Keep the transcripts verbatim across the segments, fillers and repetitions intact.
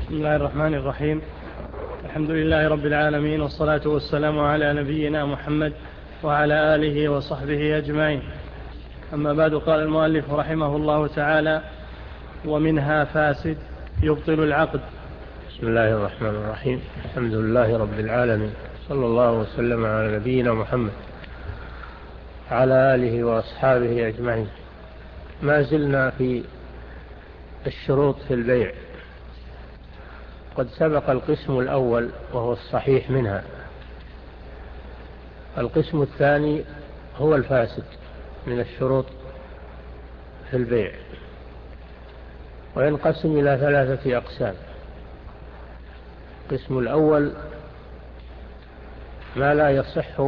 بسم الله الرحمن الرحيم. الحمد لله رب العالمين، والصلاة والسلام على نبينا محمد وعلى آله وصحبه أجمعين. أما بعد، قال المؤلف رحمه الله تعالى: ومنها فاسد يبطل العقد. بسم الله الرحمن الرحيم. الحمد لله رب العالمين، صلى الله وسلم على نبينا محمد على آله وأصحابه أجمعين. ما زلنا في الشروط في البيع. قد سبق القسم الأول وهو الصحيح منها. القسم الثاني هو الفاسد من الشروط في البيع، وينقسم إلى ثلاثة أقسام. القسم الأول ما لا يصح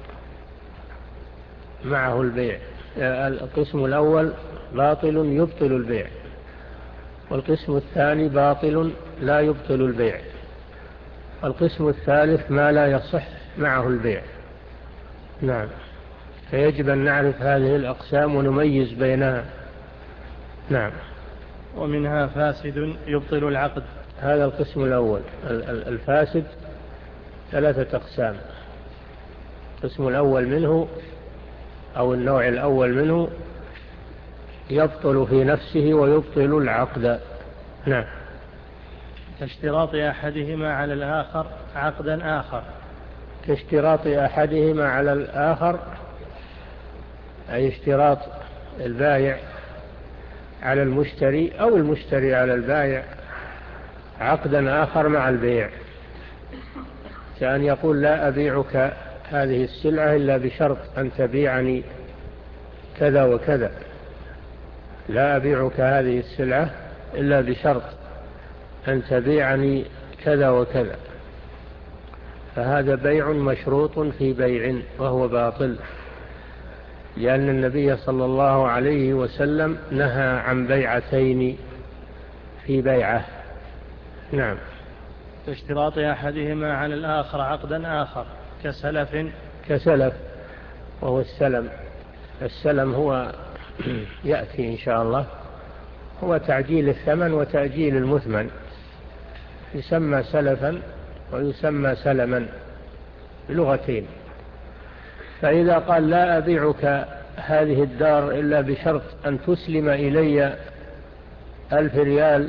معه البيع. القسم الأول باطل يبطل البيع، والقسم الثاني باطل لا يبطل البيع، والقسم الثالث ما لا يصح معه البيع. نعم، فيجب أن نعرف هذه الأقسام ونميز بينها. نعم. ومنها فاسد يبطل العقد. هذا القسم الأول. الفاسد ثلاثة أقسام. القسم الأول منه أو النوع الأول منه يبطل في نفسه ويبطل العقد. نعم. كاشتراط أحدهما على الآخر عقدا آخر. كاشتراط أحدهما على الآخر، أي اشتراط البائع على المشتري أو المشتري على البائع عقدا آخر مع البيع، كأن يقول: لا أبيعك هذه السلعة إلا بشرط أن تبيعني كذا وكذا. لا أبيعك هذه السلعة إلا بشرط أن تبيعني كذا وكذا. فهذا بيع مشروط في بيع وهو باطل، لأن النبي صلى الله عليه وسلم نهى عن بيعتين في بيعة. نعم. اشتراط أحدهما على الآخر عقدا آخر كسلف. كسلف وهو السلم. السلم هو يأتي إن شاء الله، هو تعجيل الثمن وتأجيل المثمن، يسمى سلفا ويسمى سلما بلغتين. فإذا قال: لا أبيعك هذه الدار إلا بشرط أن تسلم إلي ألف ريال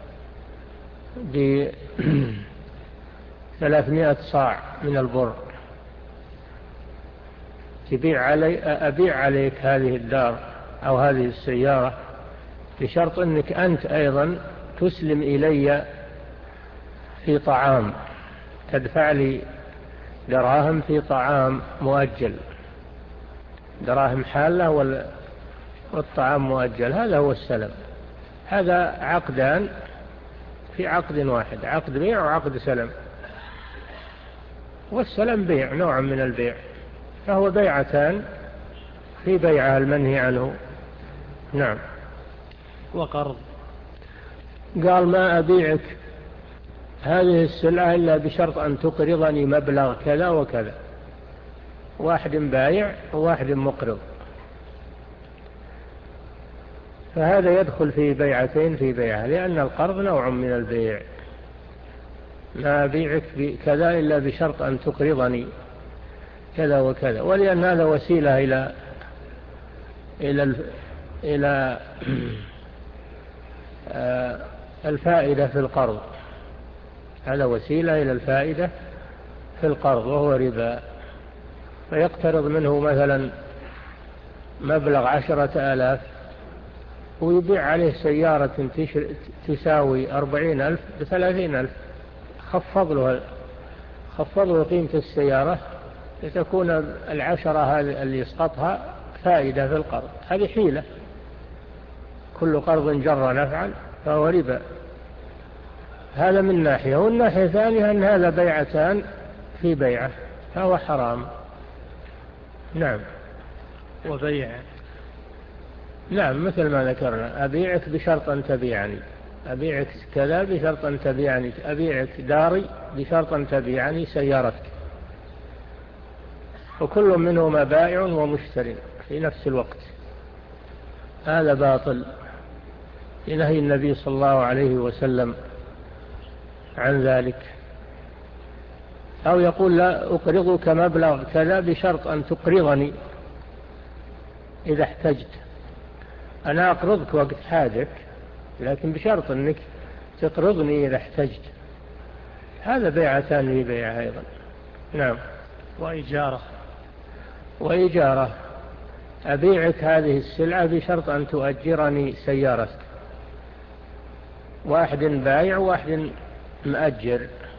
بثلاثمائة صاع من البر، تبيع علي أبيع عليك هذه الدار أو هذه السيارة بشرط أنك أنت أيضا تسلم إلي في طعام، تدفع لي دراهم في طعام مؤجل، دراهم حالة والطعام مؤجل. هذا هو السلم. هذا عقدان في عقد واحد، عقد بيع وعقد سلم. والسلم بيع، نوع من البيع، فهو بيعتان في بيعة المنهي عنه. نعم. وقرض. قال: ما أبيعك هذه السلعة إلا بشرط أن تقرضني مبلغ كذا وكذا. واحد بايع وواحد مقرض، فهذا يدخل في بيعتين في بيعة، لأن القرض نوع من البيع. ما أبيعك كذا إلا بشرط أن تقرضني كذا وكذا، ولأن هذا وسيلة إلى إلى إلى الفائدة في القرض. هذا وسيلة إلى الفائدة في القرض وهو ربا. فيقترض منه مثلا مبلغ عشرة آلاف ويبيع عليه سيارة تساوي أربعين ألف بثلاثين ألف، خفض له خفض له قيمة السيارة لتكون العشرة هذه اللي يسقطها فائدة في القرض. هذه حيلة. كل قرض جر نفعا فهو ربا. هذا من ناحية. والناحية الثانية أن هذا بيعتان في بيعة، فهو حرام. نعم. وبيع. نعم، مثل ما ذكرنا: أبيعك بشرط أن تبيعني، أبيعك كذا بشرط أن تبيعني، أبيعك داري بشرط أن تبيعني سيارتك. وكل منهما بائع ومشتري في نفس الوقت. هذا باطل لنهي النبي صلى الله عليه وسلم عن ذلك، أو يقول لا أقرضك مبلغ كذا بشرط أن تقرضني إذا احتجت. أنا أقرضك وقت حاجك لكن بشرط أنك تقرضني إذا احتجت. هذا بيعتان في بيع أيضا. نعم. وإجارة. وإجارة، أبيعك هذه السلعة بشرط أن تؤجرني سيارتك. واحد بايع وواحد مأجر،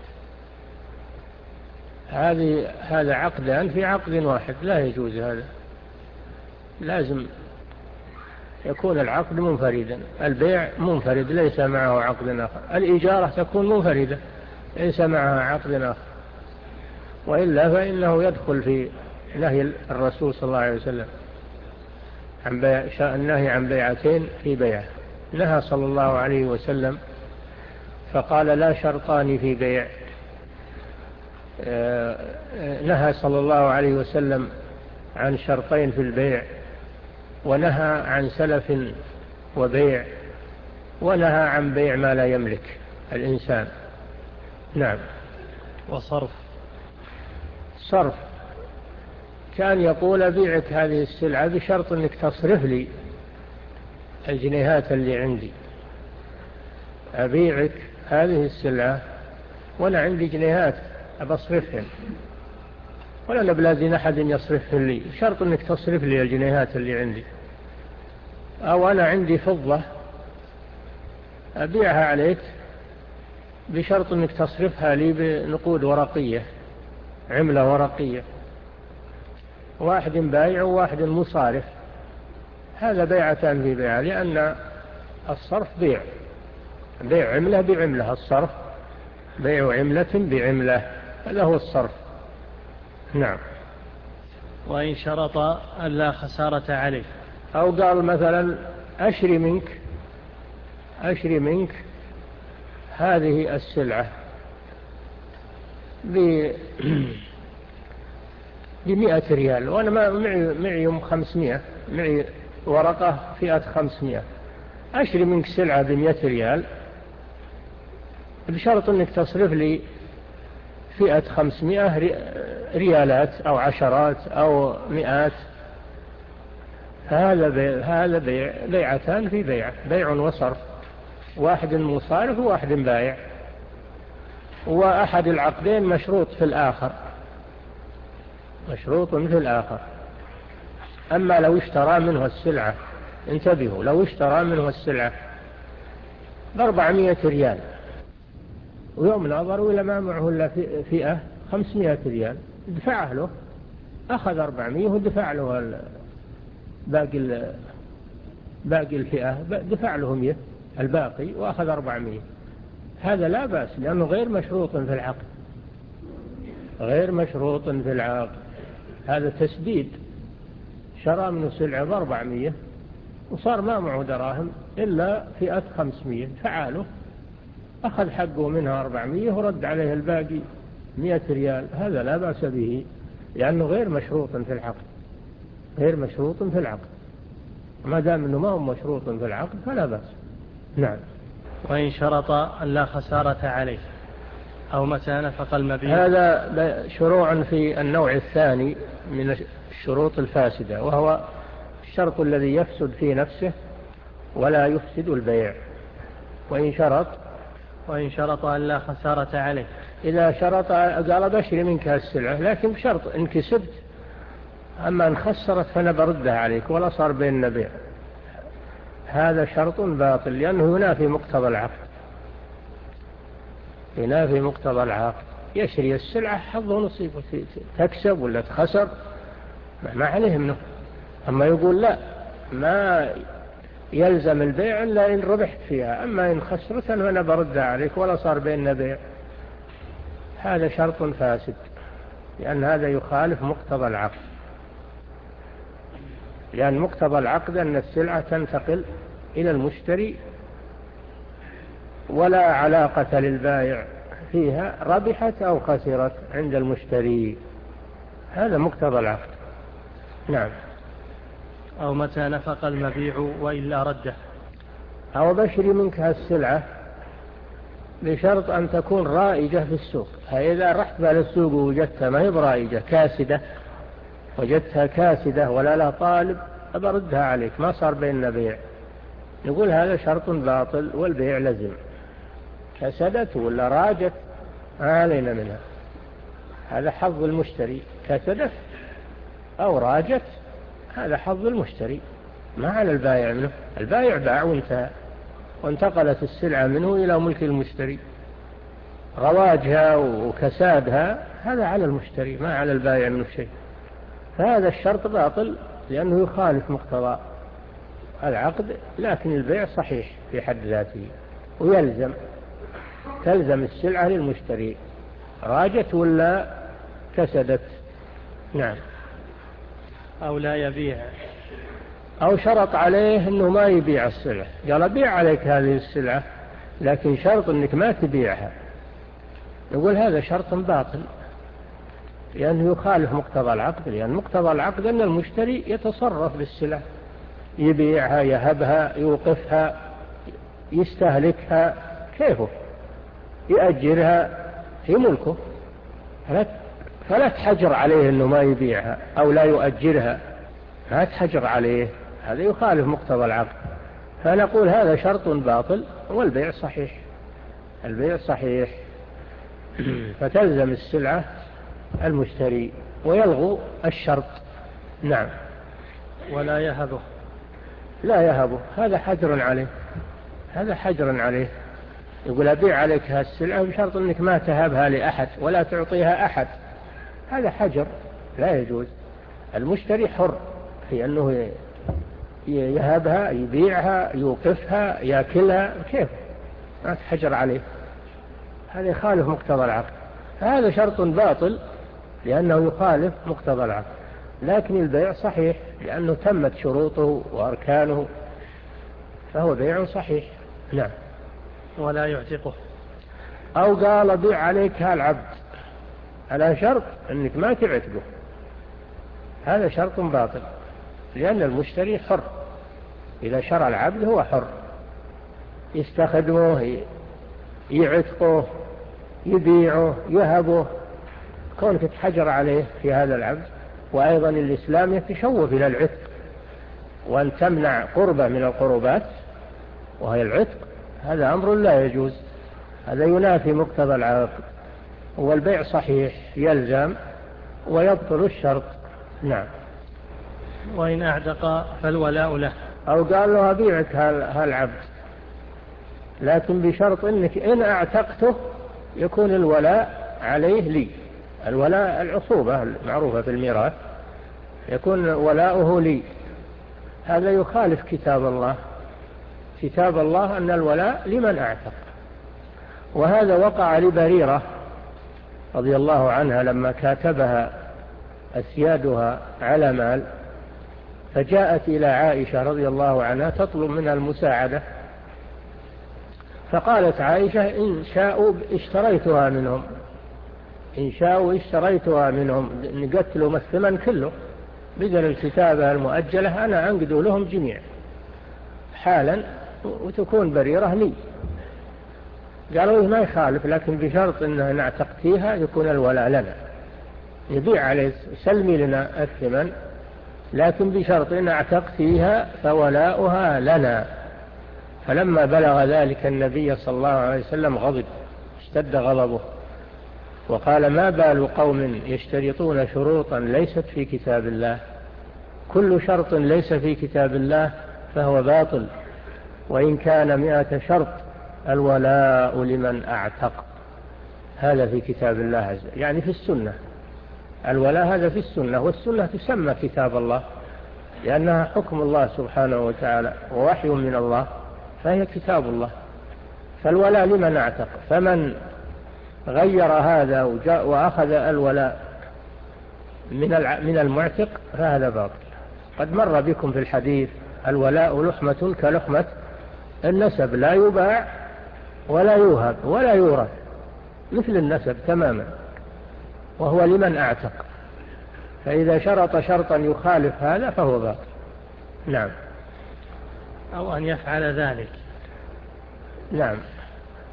هذه هذا عقدان في عقد واحد، لا يجوز هذا، لازم يكون العقد منفردا. البيع منفرد ليس معه عقد آخر، الإجارة تكون منفردة ليس معها عقد آخر، وإلا فإنه يدخل في نهي الرسول صلى الله عليه وسلم عن بيع، النهي عن بيعتين في بيع. نهى صلى الله عليه وسلم فقال لا شرطان في بيع. نهى صلى الله عليه وسلم عن شرطين في البيع، ونهى عن سلف وبيع، ونهى عن بيع ما لا يملك الإنسان. نعم. وصرف. صرف، كان يقول أبيعك هذه السلعة بشرط أنك تصرف لي الجنيهات اللي عندي. أبيعك هذه السلعة وأنا عندي جنيهات أبصرفهن، ولا بلازم أحد يصرفهن لي، شرط أنك تصرف لي الجنيهات اللي عندي. أو أنا عندي فضة أبيعها عليك بشرط أنك تصرفها لي بنقود ورقية، عملة ورقية. واحد بايع وواحد مصارف، هذا بيعتان في بيع، لأن الصرف بيع، بيع عملة بعملة. الصرف بيع عملة بعملة، هذا هو الصرف. نعم. وإن شرط ألا خسارة عليه، أو قال مثلا أشري منك أشري منك هذه السلعة بمئة ريال، وأنا ما معي معي خمسمائة، معي ورقة فئة خمسمائة، أشري منك سلعة بمئة ريال بشرط أنك تصرف لي فئة خمسمائة ريالات أو عشرات أو مئات. هذا بيع، هذا بيع بيعتان في بيع، بيع وصرف، واحد مصارف وواحد بايع، وأحد العقدين مشروط في الآخر، مشروط في الآخر. أما لو اشترى منه السلعة، انتبهوا، لو اشترى منه السلعة بأربعمائة ريال، ويوم نظروا إلى ما معه إلا فئة خمسمائة ريال، دفعه له، أخذ أربعمائة ودفع له باقي باقي الفئة، دفع له مئة الباقي وأخذ أربعمائة. هذا لا بأس، لأنه غير مشروط في العقد، غير مشروط في العقد، هذا تسديد. شرى منه سلعة بأربعمائة وصار ما معه دراهم إلا فئة خمسمائة، فعاله، أخذ حقه منها أربعمائة ورد عليه الباقي مئة ريال، هذا لا بأس به، لأنه غير مشروط في العقد، غير مشروط في العقد. ما دام أنه ما هو مشروط في العقد فلا بأس. نعم. وإن شرط أن لا خسارة عليه، أو متى نفق المبيع. هذا شروع في النوع الثاني من الشروط الفاسدة، وهو الشرط الذي يفسد في نفسه ولا يفسد البيع. وإن شرط وإن شرط أن لا خسارة عليه، إذا شرط قال بشري منك السلعة لكن بشرط إن كسبت، أما إن خسرت فأنا بردها عليك ولا صار بيننا بيع، هذا شرط باطل، لأنه ينافي مقتضى العقد، ينافي مقتضى العقد. يشري السلعة حظه نصيبه، تكسب ولا تخسر ما عليه منه. أما يقول لا، ما يلزم البيع إلا إن ربحت فيها، أما إن خسرت فأنا بردها عليك ولا صار بيننا بيع، هذا شرط فاسد، لأن هذا يخالف مقتضى العقد. لأن مقتضى العقد أن السلعة تنتقل إلى المشتري ولا علاقة للبائع فيها، ربحت أو خسرت عند المشتري، هذا مقتضى العقد. نعم. أو متى نفق المبيع وإلا رده، أو بشري منك هالسلعة بشرط أن تكون رائجة في السوق. فإذا رحت بها للسوق ووجدتها ما هي برائجة، كاسدة، وجدتها كاسدة ولا لا طالب، أبردها عليك، ما صار بيننا بيع. نقول هذا شرط باطل والبيع لزم. كسدت ولا راجت ما علينا منها، هذا حظ المشتري. كسدت أو راجت هذا حظ المشتري، ما على البائع منه. البائع باع وانتهى، وانتقلت السلعة منه إلى ملك المشتري. رواجها وكسادها هذا على المشتري، ما على البائع منه شيء. فهذا الشرط باطل لأنه يخالف مقتضى العقد، لكن البيع صحيح في حد ذاته، ويلزم تلزم السلعة للمشتري راجت ولا كسدت. نعم. أو لا يبيع، أو شرط عليه أنه ما يبيع السلعة، قال بيع عليك هذه السلعة لكن شرط أنك ما تبيعها. نقول هذا شرط باطل لأنه يخالف مقتضى العقد، لأن مقتضى العقد أن المشتري يتصرف بالسلعة، يبيعها، يهبها، يوقفها، يستهلكها كيفه، يأجرها في ملكه. فلا تحجر عليه أنه ما يبيعها أو لا يؤجرها، لا تحجر عليه، هذا يخالف مقتضى العقد. فنقول هذا شرط باطل والبيع صحيح، البيع صحيح. فتلزم السلعة المشتري ويلغو الشرط. نعم. ولا يهبه، لا يهبه، هذا حجر عليه، هذا حجر عليه. يقول أبيع عليك هالسلعة بشرط أنك ما تهبها لأحد ولا تعطيها أحد، هذا حجر لا يجوز. المشتري حر في أنه يهبها، يبيعها، يوقفها، يأكلها كيف، ما تحجر عليه، هذا يخالف مقتضى العقد. هذا شرط باطل لأنه يخالف مقتضى العقد، لكن البيع صحيح لأنه تمت شروطه وأركانه، فهو بيع صحيح. نعم. ولا يعتقه، أو قال بيع عليك هالعبد على شرط أنك ما تعتقه، هذا شرط باطل لأن المشتري حر، إذا شرى العبد هو حر، يستخدمه، يعتقه، يبيعه، يهبه. كونك تحجر عليه في هذا العبد. وأيضا الإسلام يتشوف إلى العتق، وأن تمنع قربة من القربات وهي العتق، هذا أمر لا يجوز، هذا ينافي مقتضى العقد. والبيع صحيح يلزم ويبطل الشرط. نعم. وإن أعتق فالولاء له. أو قال له أبيعك هالعبد لكن بشرط أنك إن أعتقته يكون الولاء عليه لي، الولاء العصوبة المعروفة في الميراث، يكون ولاؤه لي. هذا يخالف كتاب الله، كتاب الله أن الولاء لمن أعتق. وهذا وقع لبريرة رضي الله عنها لما كاتبها أسيادها على مال، فجاءت إلى عائشة رضي الله عنها تطلب منها المساعدة، فقالت عائشة إن شاءوا اشتريتها منهم، إن شاءوا اشتريتها منهم، نقتلوا الثمن كله بدل الكتابة المؤجلة، أنا أنقذ لهم جميع حالا وتكون بريرة لي. قالوا ما يخالف، لكن بشرط أنها نعتقتيها يكون الولاء لنا، يبيع عليه سلمي لنا الثمن، لكن بشرط أن اعتقتيها فولاؤها لنا. فلما بلغ ذلك النبي صلى الله عليه وسلم غضب، اشتد غضبه وقال ما بال قوم يشترطون شروطا ليست في كتاب الله، كل شرط ليس في كتاب الله فهو باطل، وإن كان مئة شرط الولاء لمن أعتق. هذا في كتاب الله عز وجل، يعني في السنة، الولاء هذا في السنة، والسنة تسمى كتاب الله لأنها حكم الله سبحانه وتعالى ووحي من الله، فهي كتاب الله. فالولاء لمن اعتق، فمن غير هذا وجاء وأخذ الولاء من من المعتق فهذا باطل. قد مر بكم في الحديث الولاء لحمة كلحمة النسب، لا يباع ولا يوهب ولا يورث، مثل النسب تماما، وهو لمن اعتق. فإذا شرط شرطا يخالف هذا فهو باطل. نعم. أو أن يفعل ذلك. نعم.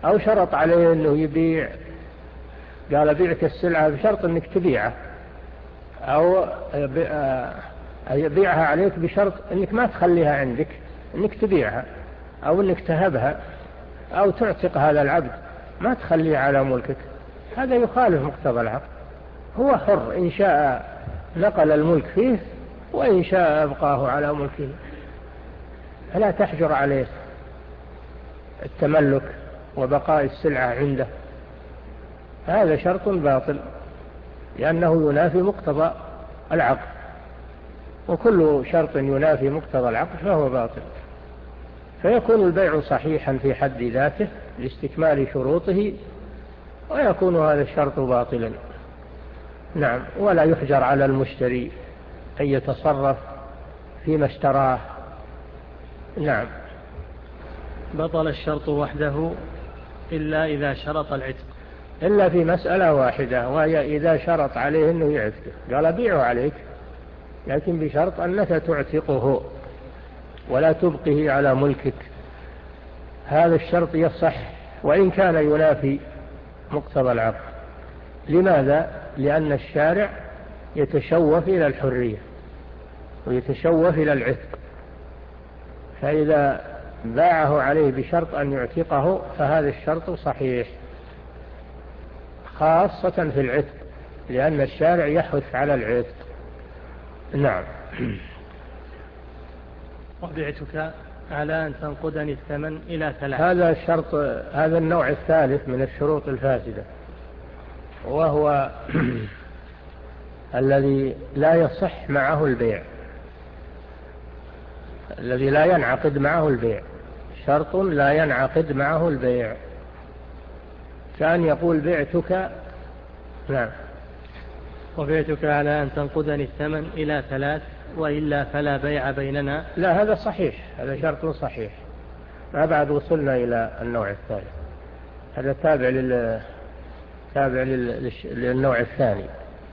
أو شرط عليه أنه يبيع، قال بيعك السلعة بشرط أنك تبيعها، أو يبيعها عليك بشرط أنك ما تخليها عندك، أنك تبيعها أو أنك تهبها أو تعتق هذا العبد، ما تخليه على ملكك. هذا يخالف مقتضى العقد. هو حر، إن شاء نقل الملك فيه وإن شاء أبقاه على ملكه، فلا تحجر عليه التملك وبقاء السلعة عنده. هذا شرط باطل لأنه ينافي مقتضى العقد، وكل شرط ينافي مقتضى العقد فهو باطل، فيكون البيع صحيحا في حد ذاته لاستكمال شروطه، ويكون هذا الشرط باطلا. نعم. ولا يحجر على المشتري أن يتصرف فيما اشتراه. نعم. بطل الشرط وحده إلا إذا شرط العتق، إلا في مسألة واحدة، وهي إذا شرط عليه أنه يعتقه، قال بيعه عليك لكن بشرط أنك تعتقه ولا تبقه على ملكك. هذا الشرط يصح وإن كان ينافي مقتضى العقد. لماذا؟ لأن الشارع يتشوف إلى الحرية ويتشوف إلى العتق، فإذا باعه عليه بشرط أن يعتقه فهذا الشرط صحيح، خاصة في العتق، لأن الشارع يحث على العتق. نعم. وبعتك على أن تنقدني الثمن إلى ثلاث. هذا الشرط، هذا النوع الثالث من الشروط الفاسدة، وهو الذي لا يصح معه البيع، الذي لا ينعقد معه البيع، شرط لا ينعقد معه البيع، كان يقول بعتك. نعم. وبعتك على أن تنقدني الثمن إلى ثلاث وإلا فلا بيع بيننا. لا، هذا صحيح، هذا شرط صحيح. ما بعد وصلنا إلى النوع الثالث، هذا تابع لل تابع لل... للنوع الثاني،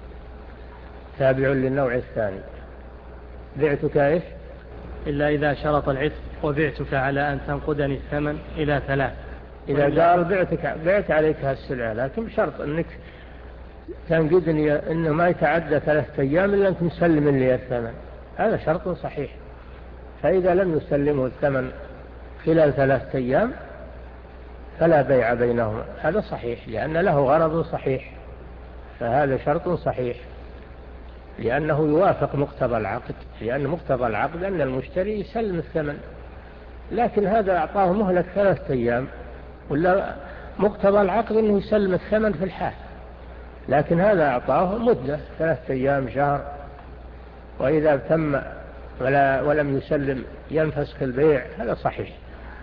تابع للنوع الثاني. بعتك إيش؟ إلا إذا شرط العتق وبعتك على أن تنقدني الثمن إلى ثلاث. إذا قال بعتك بعت عليك هالسلعة لكن بشرط أنك تنقدني أنه ما يتعدى ثلاثة أيام إلا أنك مسلم لي الثمن، هذا شرط صحيح. فإذا لم يسلمه الثمن خلال ثلاثة أيام فلا بيع بينهما، هذا صحيح لأن له غرض صحيح، فهذا شرط صحيح لأنه يوافق مقتضى العقد، لأن مقتضى العقد أن المشتري يسلم الثمن، لكن هذا أعطاه مهلة ثلاثة أيام، ولا مقتضى العقد أنه يسلم الثمن في الحال، لكن هذا أعطاه مدة ثلاثة أيام، شهر، وإذا تم ولا ولم يسلم ينفسخ البيع، هذا صحيح،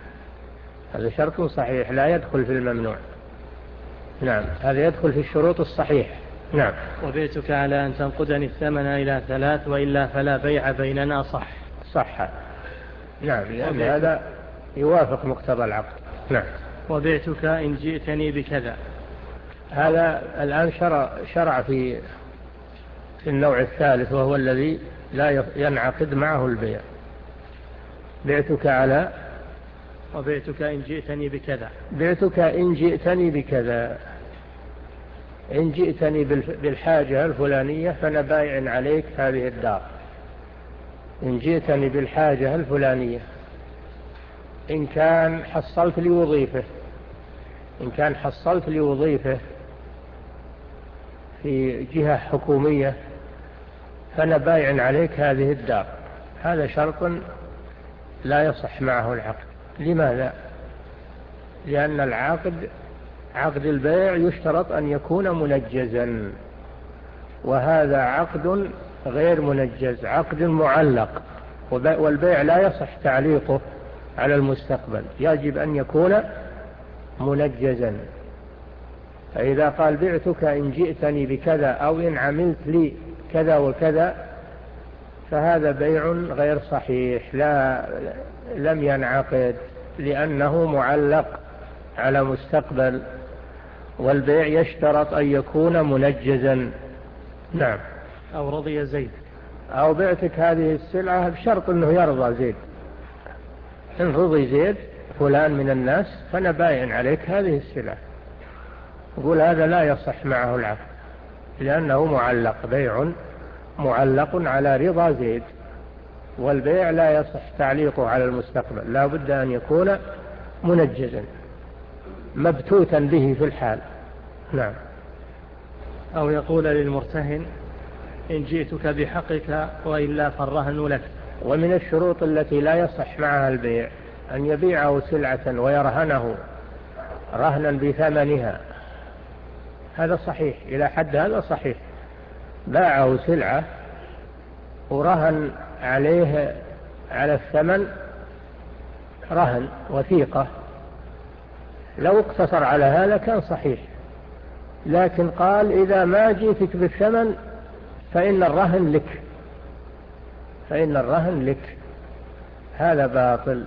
هذا شرط صحيح لا يدخل في الممنوع. نعم، هذا يدخل في الشروط الصحيح. نعم. وبيتك على أن تنقدني الثمن إلى ثلاث وإلا فلا بيع بيننا، صح. صح. نعم، لأن هذا يوافق مقتضى العقد. نعم. وبيتك إن جئتني بكذا، هذا الآن شرع, شرع في في النوع الثالث، وهو الذي لا ينعقد معه البيع. بعتك على وبيتك إن جئتني بكذا، بعتك إن جئتني بكذا، إن جئتني بالحاجة الفلانية فأنا بايع عليك هذه الدار. إن جئتني بالحاجة الفلانية، إن كان حصلت لي وظيفة إن كان حصلت لي وظيفة في جهة حكومية فأنا بايع عليك هذه الدار، هذا شرط لا يصح معه العقد. لماذا؟ لأن العقد عقد البيع يشترط أن يكون منجزا، وهذا عقد غير منجز، عقد معلق، والبيع لا يصح تعليقه على المستقبل، يجب أن يكون منجزا. فإذا قال بعتك إن جئتني بكذا أو إن عملت لي كذا وكذا، فهذا بيع غير صحيح، لا لم ينعقد، لأنه معلق على مستقبل، والبيع يشترط أن يكون منجزا. نعم. أو رضي زيد، أو بعتك هذه السلعة بشرط أنه يرضى زيد، إن رضي زيد فلان من الناس فأنا باين عليك هذه السلعة، يقول هذا لا يصح معه العقد لأنه معلق، بيع معلق على رضا زيد، والبيع لا يصح تعليقه على المستقبل، لا بد أن يكون منجزا مبتوتا به في الحال. نعم. أو يقول للمرتهن إن جئتك بحقك وإلا فالرهن لك. ومن الشروط التي لا يصح معها البيع أن يبيعه سلعة ويرهنه رهنا بثمنها، هذا صحيح، إلى حد هذا صحيح. باعه سلعة ورهن عليه على الثمن رهن وثيقة، لو اقتصر على هذا كان صحيح، لكن قال إذا ما جئتك بالثمن فإن الرهن لك، فإن الرهن لك، هذا باطل،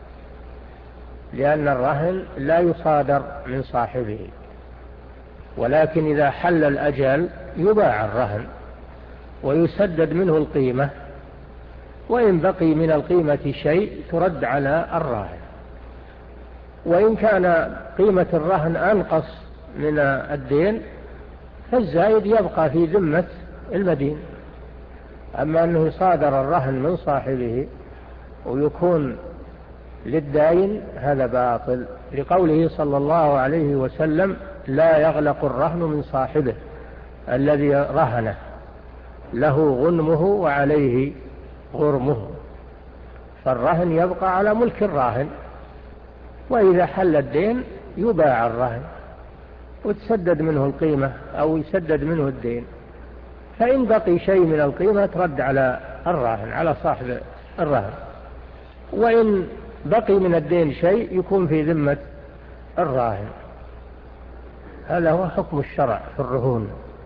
لأن الرهن لا يصادر من صاحبه، ولكن إذا حل الأجل يباع الرهن ويسدد منه القيمة، وإن بقي من القيمة شيء ترد على الراهن، وإن كان قيمة الرهن أنقص من الدين فالزايد يبقى في ذمة المدين. أما أنه يصادر الرهن من صاحبه ويكون للداين هذا باطل، لقوله صلى الله عليه وسلم لا يغلق الرهن من صاحبه الذي رهنه، له غنمه وعليه غرمه، فالرهن يبقى على ملك الراهن، وإذا حل الدين يباع الرهن وتسدد منه القيمة أو يسدد منه الدين، فإن بقي شيء من القيمة ترد على الراهن، على صاحب الرهن، وإن بقي من الدين شيء يكون في ذمة الراهن. هذا هو حكم الشرع في الرهون،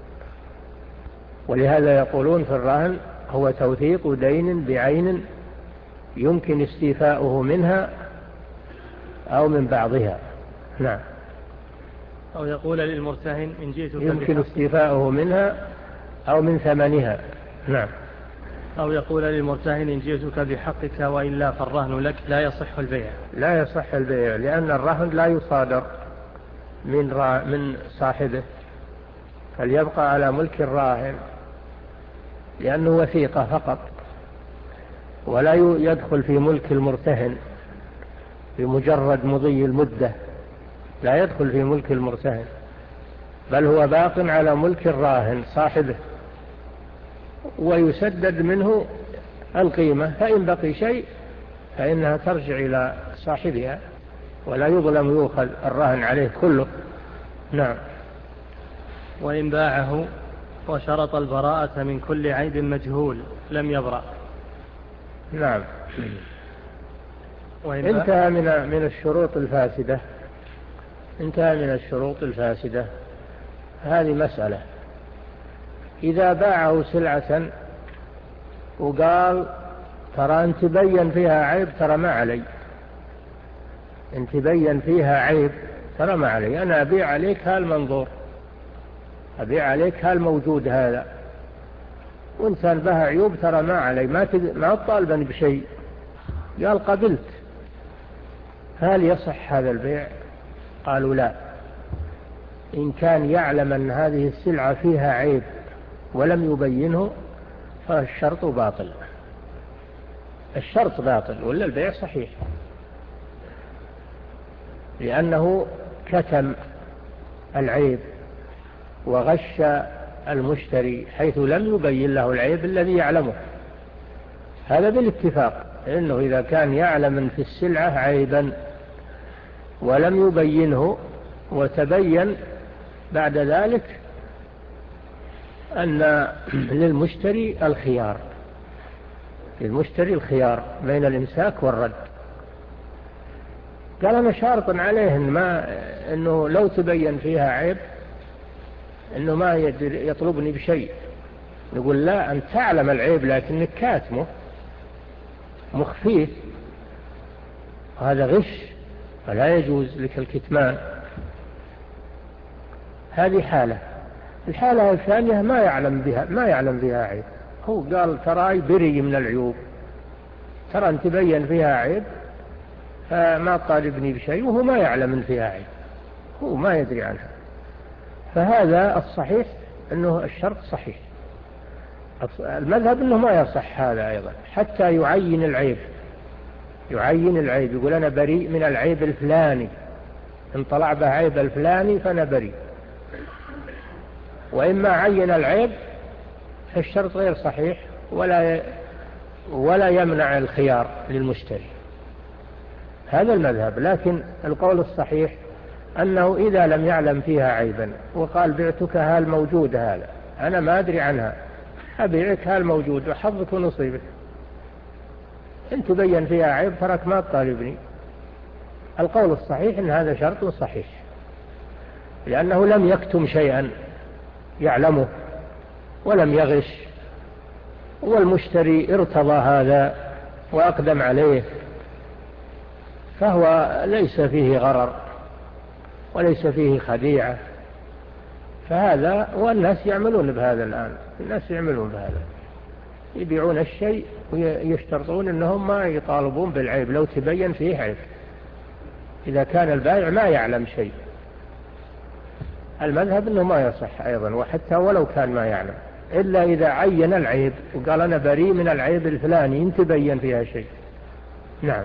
ولهذا يقولون في الرهن هو توثيق دين بعين يمكن استيفاؤه منها أو من بعضها. نعم. أو يقول للمرتهن إن جئتك يمكن استيفاؤه منها أو من ثمنها. نعم. أو يقول للمرتهن إن جئتك بحقك وإلا فالرهن لك، لا يصح البيع. لا يصح البيع لأن الرهن لا يصادر من را... من صاحبه، فليبقى على ملك الراهن لأنه وثيقة فقط، ولا يدخل في ملك المرتهن بمجرد مضي المدة، لا يدخل في ملك المرتهن، بل هو باق على ملك الراهن صاحبه، ويسدد منه القيمة، فإن بقي شيء فإنها ترجع إلى صاحبها، ولا يظلم يؤخذ الرهن عليه كله. نعم. وإن باعه وشرط البراءة من كل عيب مجهول لم يبرأ. نعم. انتهى من من الشروط الفاسدة، انتهى من الشروط الفاسدة هذه مسألة. إذا باعه سلعة وقال ترى أن تبين فيها عيب ترى ما علي، أن تبين فيها عيب ترى ما علي، أنا أبيع عليك هالمنظور، أبيع عليك هالموجود هذا، وإنسان بها عيوب ترى ما علي، ما ما طالبني بشيء، قال قبلت، هل يصح هذا البيع؟ قالوا لا، إن كان يعلم أن هذه السلعة فيها عيب ولم يبينه فالشرط باطل، الشرط باطل، ولا البيع صحيح، لأنه كتم العيب وغش المشتري حيث لم يبين له العيب الذي يعلمه. هذا بالاتفاق، إنه إذا كان يعلم في السلعة عيبا ولم يبينه وتبين بعد ذلك أن للمشتري الخيار، للمشتري الخيار بين الإمساك والرد. قال أنا شارط عليه إن ما إنه لو تبين فيها عيب إنه ما يطلبني بشيء، نقول لا، أنت تعلم العيب لكنك كاتمه مخفيه، هذا غش فلا يجوز لك الكتمان. هذه حالة. الحالة الثانية ما يعلم بها، ما يعلم بها عيب، هو قال تراي بري من العيوب، ترى أن تبين فيها عيب فما طالبني بشيء وهو ما يعلم ان فيها عيب، هو ما يدري عنها. فهذا الصحيح أنه الشرط صحيح. المذهب أنه ما يصح هذا أيضا حتى يعين العيب، يعين العيب، يقول أنا بريء من العيب الفلاني، إن طلع به عيب الفلاني فأنا بريء. وإما عين العيب فالشرط غير صحيح ولا ولا يمنع الخيار للمشتري. هذا المذهب. لكن القول الصحيح أنه إذا لم يعلم فيها عيبا وقال بعتك هال موجود، هذا أنا ما أدري عنها، أبيعك هال موجود وحظك ونصيبك، إن تبين فيها عيب ترك ما تطالبني. القول الصحيح أن هذا شرط صحيح، لأنه لم يكتم شيئا يعلمه ولم يغش، والمشتري ارتضى هذا وأقدم عليه، فهو ليس فيه غرر وليس فيه خديعة. فهذا، والناس يعملون بهذا الآن، الناس يعملون بهذا، يبيعون الشيء ويشترطون أنهم ما يطالبون بالعيب لو تبين فيه عيب، إذا كان البائع ما يعلم شيء. المذهب أنه ما يصح أيضا، وحتى ولو كان ما يعلم، إلا إذا عين العيب وقال أنا بريء من العيب الفلاني إن تبين فيها شيء. نعم.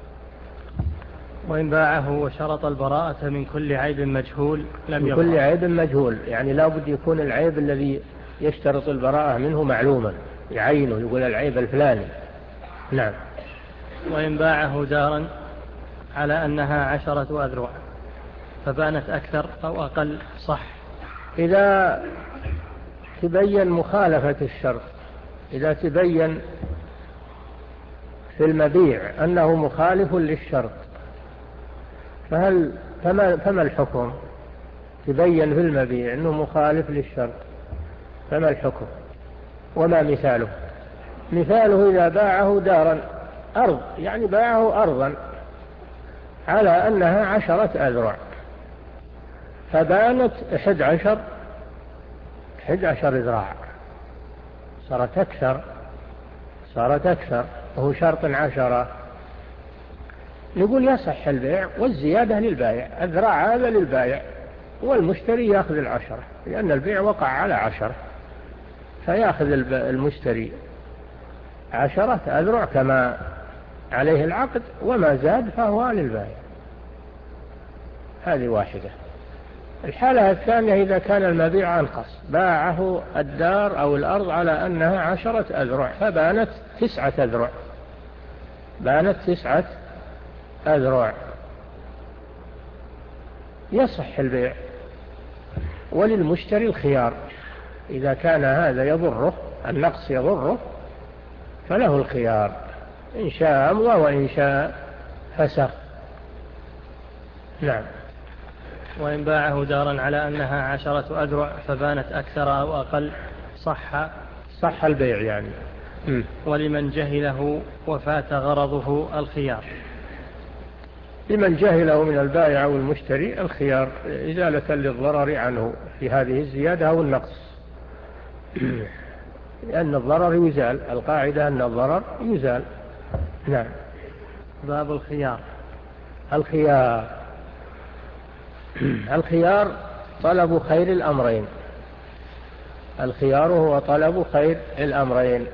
وإن باعه وشرط البراءة من كل عيب مجهول لم يبرأ. من كل عيب مجهول، يعني لا بد يكون العيب الذي يشترط البراءة منه معلوما، يعينه، يقول العيب الفلاني. نعم. وإن باعه دارا على أنها عشرة أذرع فبانت أكثر أو أقل صح. إذا تبين مخالفة الشرط، إذا تبين في المبيع أنه مخالف للشرط، فهل فما, فما الحكم؟ تبين في المبيع أنه مخالف للشرط، فما الحكم؟ وما مثاله؟ مثاله إذا باعه دارا، أرض، يعني باعه أرضا على أنها عشرة أذرع فبانت أحد عشر أحد عشر ذراع، صارت أكثر صارت أكثر وهو شرط عشرة، نقول يصح البيع والزيادة للبائع، الذراع هذا للبائع والمشتري يأخذ العشرة، لأن البيع وقع على عشرة، فيأخذ المشتري عشرة أذرع كما عليه العقد، وما زاد فهو للبائع. هذه واحدة. الحالة الثانية إذا كان المبيع أنقص، باعه الدار أو الأرض على أنها عشرة أذرع فبانت تسعة أذرع، بانت تسعة أذرع، يصح البيع وللمشتري الخيار، إذا كان هذا يضره، النقص يضره، فله الخيار، إن شاء أمضى وإن شاء فسخ. نعم. وإن باعه دارا على أنها عشرة أذرع فبانت أكثر أو أقل صح صح البيع يعني. م. ولمن جهله وفات غرضه الخيار. لمن جهله من البائع أو المشتري الخيار، إزالة للضرر عنه في هذه الزيادة أو النقص، لأن الضرر يزال، القاعدة أن الضرر يزال. نعم. باب الخيار. الخيار الخيار طلب خير الأمرين، الخيار هو طلب خير الأمرين،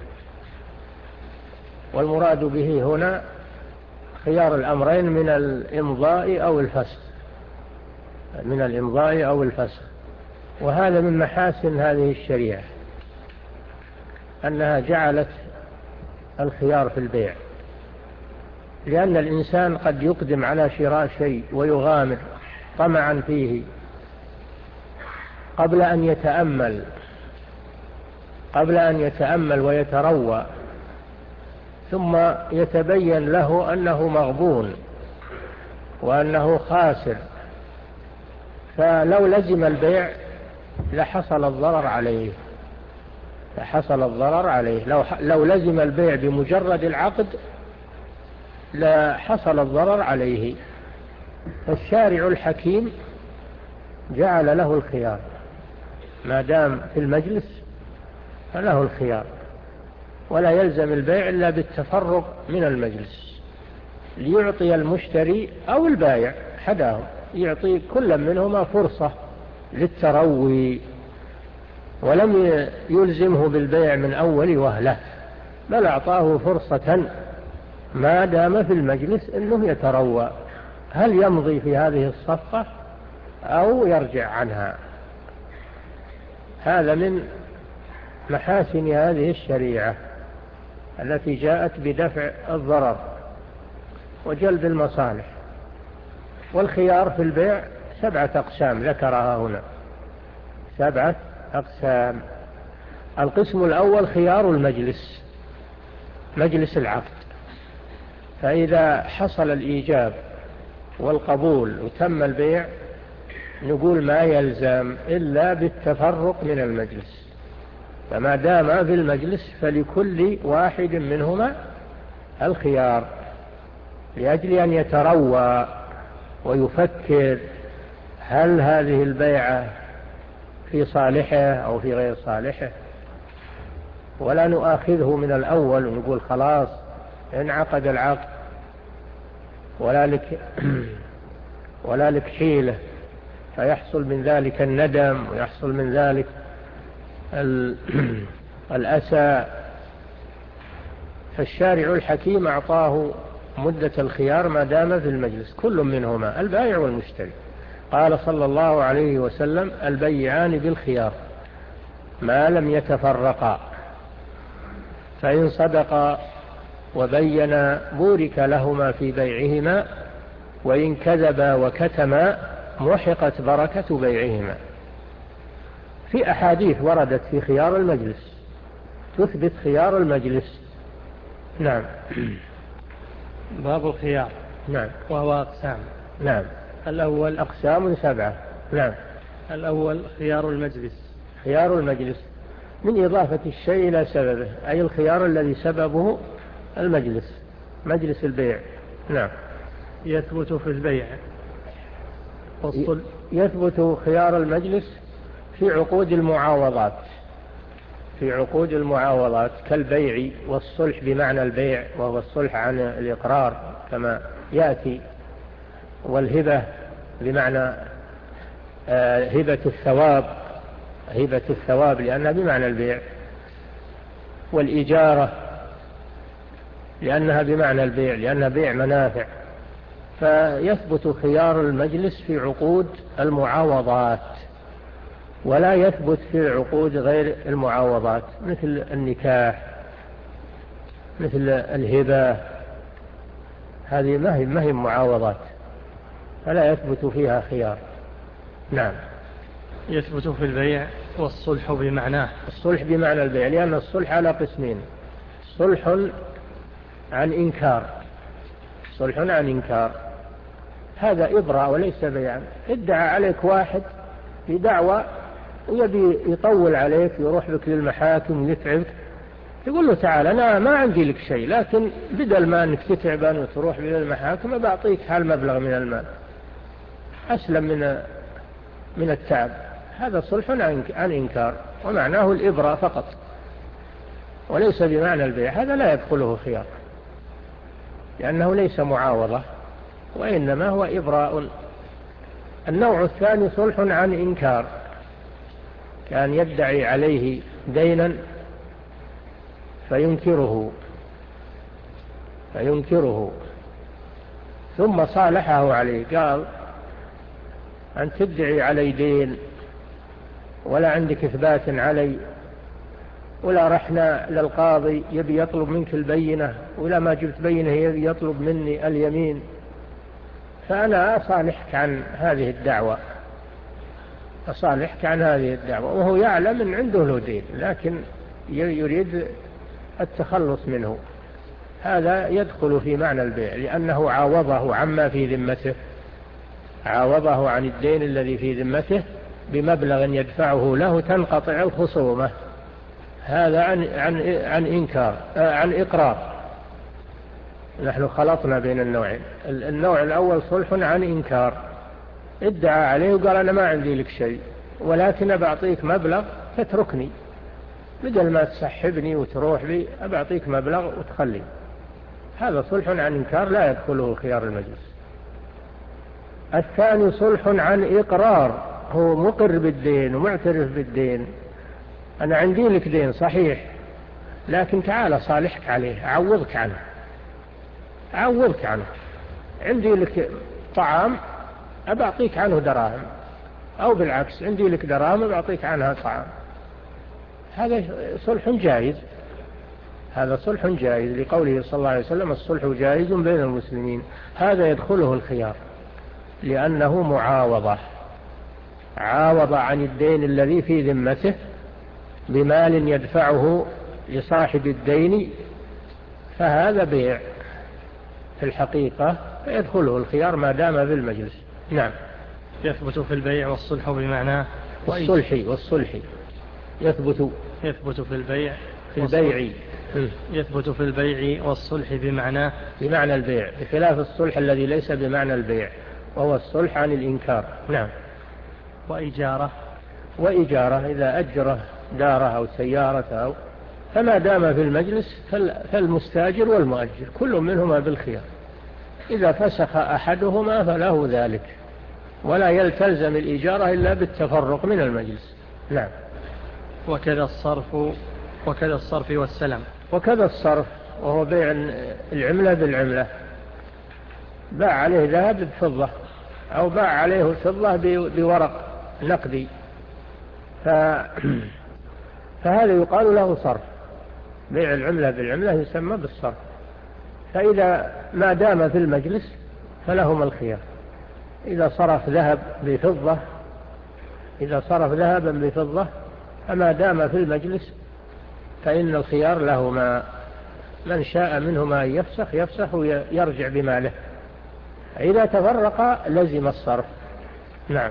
والمراد به هنا خيار الأمرين من الإمضاء أو الفسخ، من الإمضاء أو الفسخ. وهذا من محاسن هذه الشريعة أنها جعلت الخيار في البيع، لأن الإنسان قد يقدم على شراء شيء ويغامر طمعا فيه قبل أن يتأمل قبل أن يتأمل ويتروى، ثم يتبين له أنه مغبون وأنه خاسر، فلو لزم البيع لحصل الضرر عليه لحصل الضرر عليه لو, لو لزم البيع بمجرد العقد لحصل الضرر عليه. فالشارع الحكيم جعل له الخيار، ما دام في المجلس فله الخيار، ولا يلزم البيع إلا بالتفرق من المجلس، ليعطي المشتري أو البائع حداهم، يعطي كل منهما فرصة للتروي، ولم يلزمه بالبيع من أول وهلة، بل أعطاه فرصة ما دام في المجلس أنه يتروى هل يمضي في هذه الصفقة أو يرجع عنها. هذا من محاسن هذه الشريعة التي جاءت بدفع الضرر وجلب المصالح. والخيار في البيع سبعة أقسام ذكرها هنا، سبعة أقسام. القسم الأول خيار المجلس، مجلس العقد، فإذا حصل الإيجاب والقبول وتم البيع نقول ما يلزم إلا بالتفرق من المجلس، فما دام في المجلس فلكل واحد منهما الخيار لأجل أن يتروى ويفكر هل هذه البيعة في صالحه أو في غير صالحه، ولا نؤاخذه من الأول ونقول خلاص انعقد العقد ولا لك ولا لك حيلة، فيحصل من ذلك الندم ويحصل من ذلك الأسى. فالشارع الحكيم أعطاه مدة الخيار ما دام في المجلس كل منهما البائع والمشتري. قال صلى الله عليه وسلم البيعان بالخيار ما لم يتفرقا، فإن صدقا وبينا بورك لهما في بيعهما، وإن كذبا وكتما محقت بركة بيعهما. في أحاديث وردت في خيار المجلس تثبت خيار المجلس. نعم. باب الخيار. نعم. وهو أقسام. نعم. الأول أقسام سبعة. نعم. الأول خيار المجلس. خيار المجلس من إضافة الشيء إلى سببه، أي الخيار الذي سببه المجلس، مجلس البيع. نعم. يثبت في البيع والصلح. يثبت خيار المجلس في عقود المعاوضات، في عقود المعاوضات كالبيع والصلح بمعنى البيع وهو الصلح عن الإقرار كما يأتي، والهبة بمعنى هبة الثواب، هبة الثواب لأنها بمعنى البيع، والإجارة لأنها بمعنى البيع لأنها بيع منافع. فيثبت خيار المجلس في عقود المعاوضات، ولا يثبت في عقود غير المعاوضات مثل النكاح، مثل الهبة، هذه ما هي معاوضات فلا يثبت فيها خيار. نعم. يثبت في البيع والصلح بمعناه. الصلح بمعنى البيع لأن الصلح على قسمين، صلح عن إنكار، صلح عن إنكار هذا إبراء وليس بيعا. ادعى عليك واحد بدعوى ويبي يطول عليك يروح بك للمحاكم ويتعبك، يقول له تعال أنا ما عندي لك شيء، لكن بدل ما أنك تتعبان وتروح بك للمحاكم بعطيك هالمبلغ من المال أسلم من من التعب. هذا صلح عن إنكار ومعناه الإبراء فقط وليس بمعنى البيع، هذا لا يدخله خيار لأنه ليس معاوضة وإنما هو إبراء. النوع الثاني صلح عن إنكار، كان يدعي عليه دينا فينكره فينكره ثم صالحه عليه، قال أن تدعي علي دين ولا عندك إثبات علي، ولا رحنا للقاضي يبي يطلب منك البينة، ولا ما جبت بينة يبي يطلب مني اليمين، فأنا أصالحك عن هذه الدعوة، أصالحك عن هذه الدعوة، وهو يعلم أن عنده له دين لكن يريد التخلص منه. هذا يدخل في معنى البيع لأنه عاوضه عما في ذمته، عاوضه عن الدين الذي في ذمته بمبلغ يدفعه له تنقطع الخصومة. هذا عن عن عن إنكار عن إقرار. نحن خلطنا بين النوعين. النوع الأول صلح عن إنكار، ادعى عليه وقال أنا ما عندي لك شيء ولكن بعطيك مبلغ تتركني، بدل ما تسحبني وتروح لي أبعطيك مبلغ وتخلي. هذا صلح عن إنكار لا يدخله خيار المجلس. الثاني صلح عن إقرار، هو مقر بالدين ومعترف بالدين، أنا عندي لك دين صحيح لكن تعال صالحك عليه، أعوضك عنه أعوضك عنه عندي لك طعام أبعطيك عنه دراهم، أو بالعكس عندي لك دراهم أبعطيك عنها طعام. هذا صلح جائز، هذا صلح جائز لقوله صلى الله عليه وسلم الصلح جائز بين المسلمين. هذا يدخله الخيار لأنه معاوضة، عاوض عن الدين الذي في ذمته بمال يدفعه لصاحب الدين، فهذا بيع في الحقيقة، فيدخله الخيار ما دام في المجلس. نعم. يثبت في البيع والصلح بمعناه والصلح والصلح يثبت يثبت في البيع في البيع يثبت في البيع والصلح بمعناه بمعنى البيع، بخلاف الصلح الذي ليس بمعنى البيع وهو الصلح عن الإنكار. نعم. وإجارة وإجارة إذا أجره داره أو سيارته أو فما دام في المجلس فالمستاجر والمؤجر كل منهما بالخيار، إذا فسخ أحدهما فله ذلك، ولا يلتزم الإجارة إلا بالتفرق من المجلس. نعم. وكذا الصرف وكذا الصرف والسلم وكذا الصرف وهو بيع العملة بالعملة، باع عليه ذهب بفضة أو باع عليه الفضة بورق نقدي، ف... فهذا يقال له صرف، بيع العملة بالعملة يسمى بالصرف. فإذا ما دام في المجلس فلهما الخيار، إذا صرف ذهب بفضة إذا صرف ذهبا بفضة فما دام في المجلس فإن الخيار لهما، من شاء منهما أن يفسخ يفسخ ويرجع بماله، إذا تفرق لزم الصرف. نعم.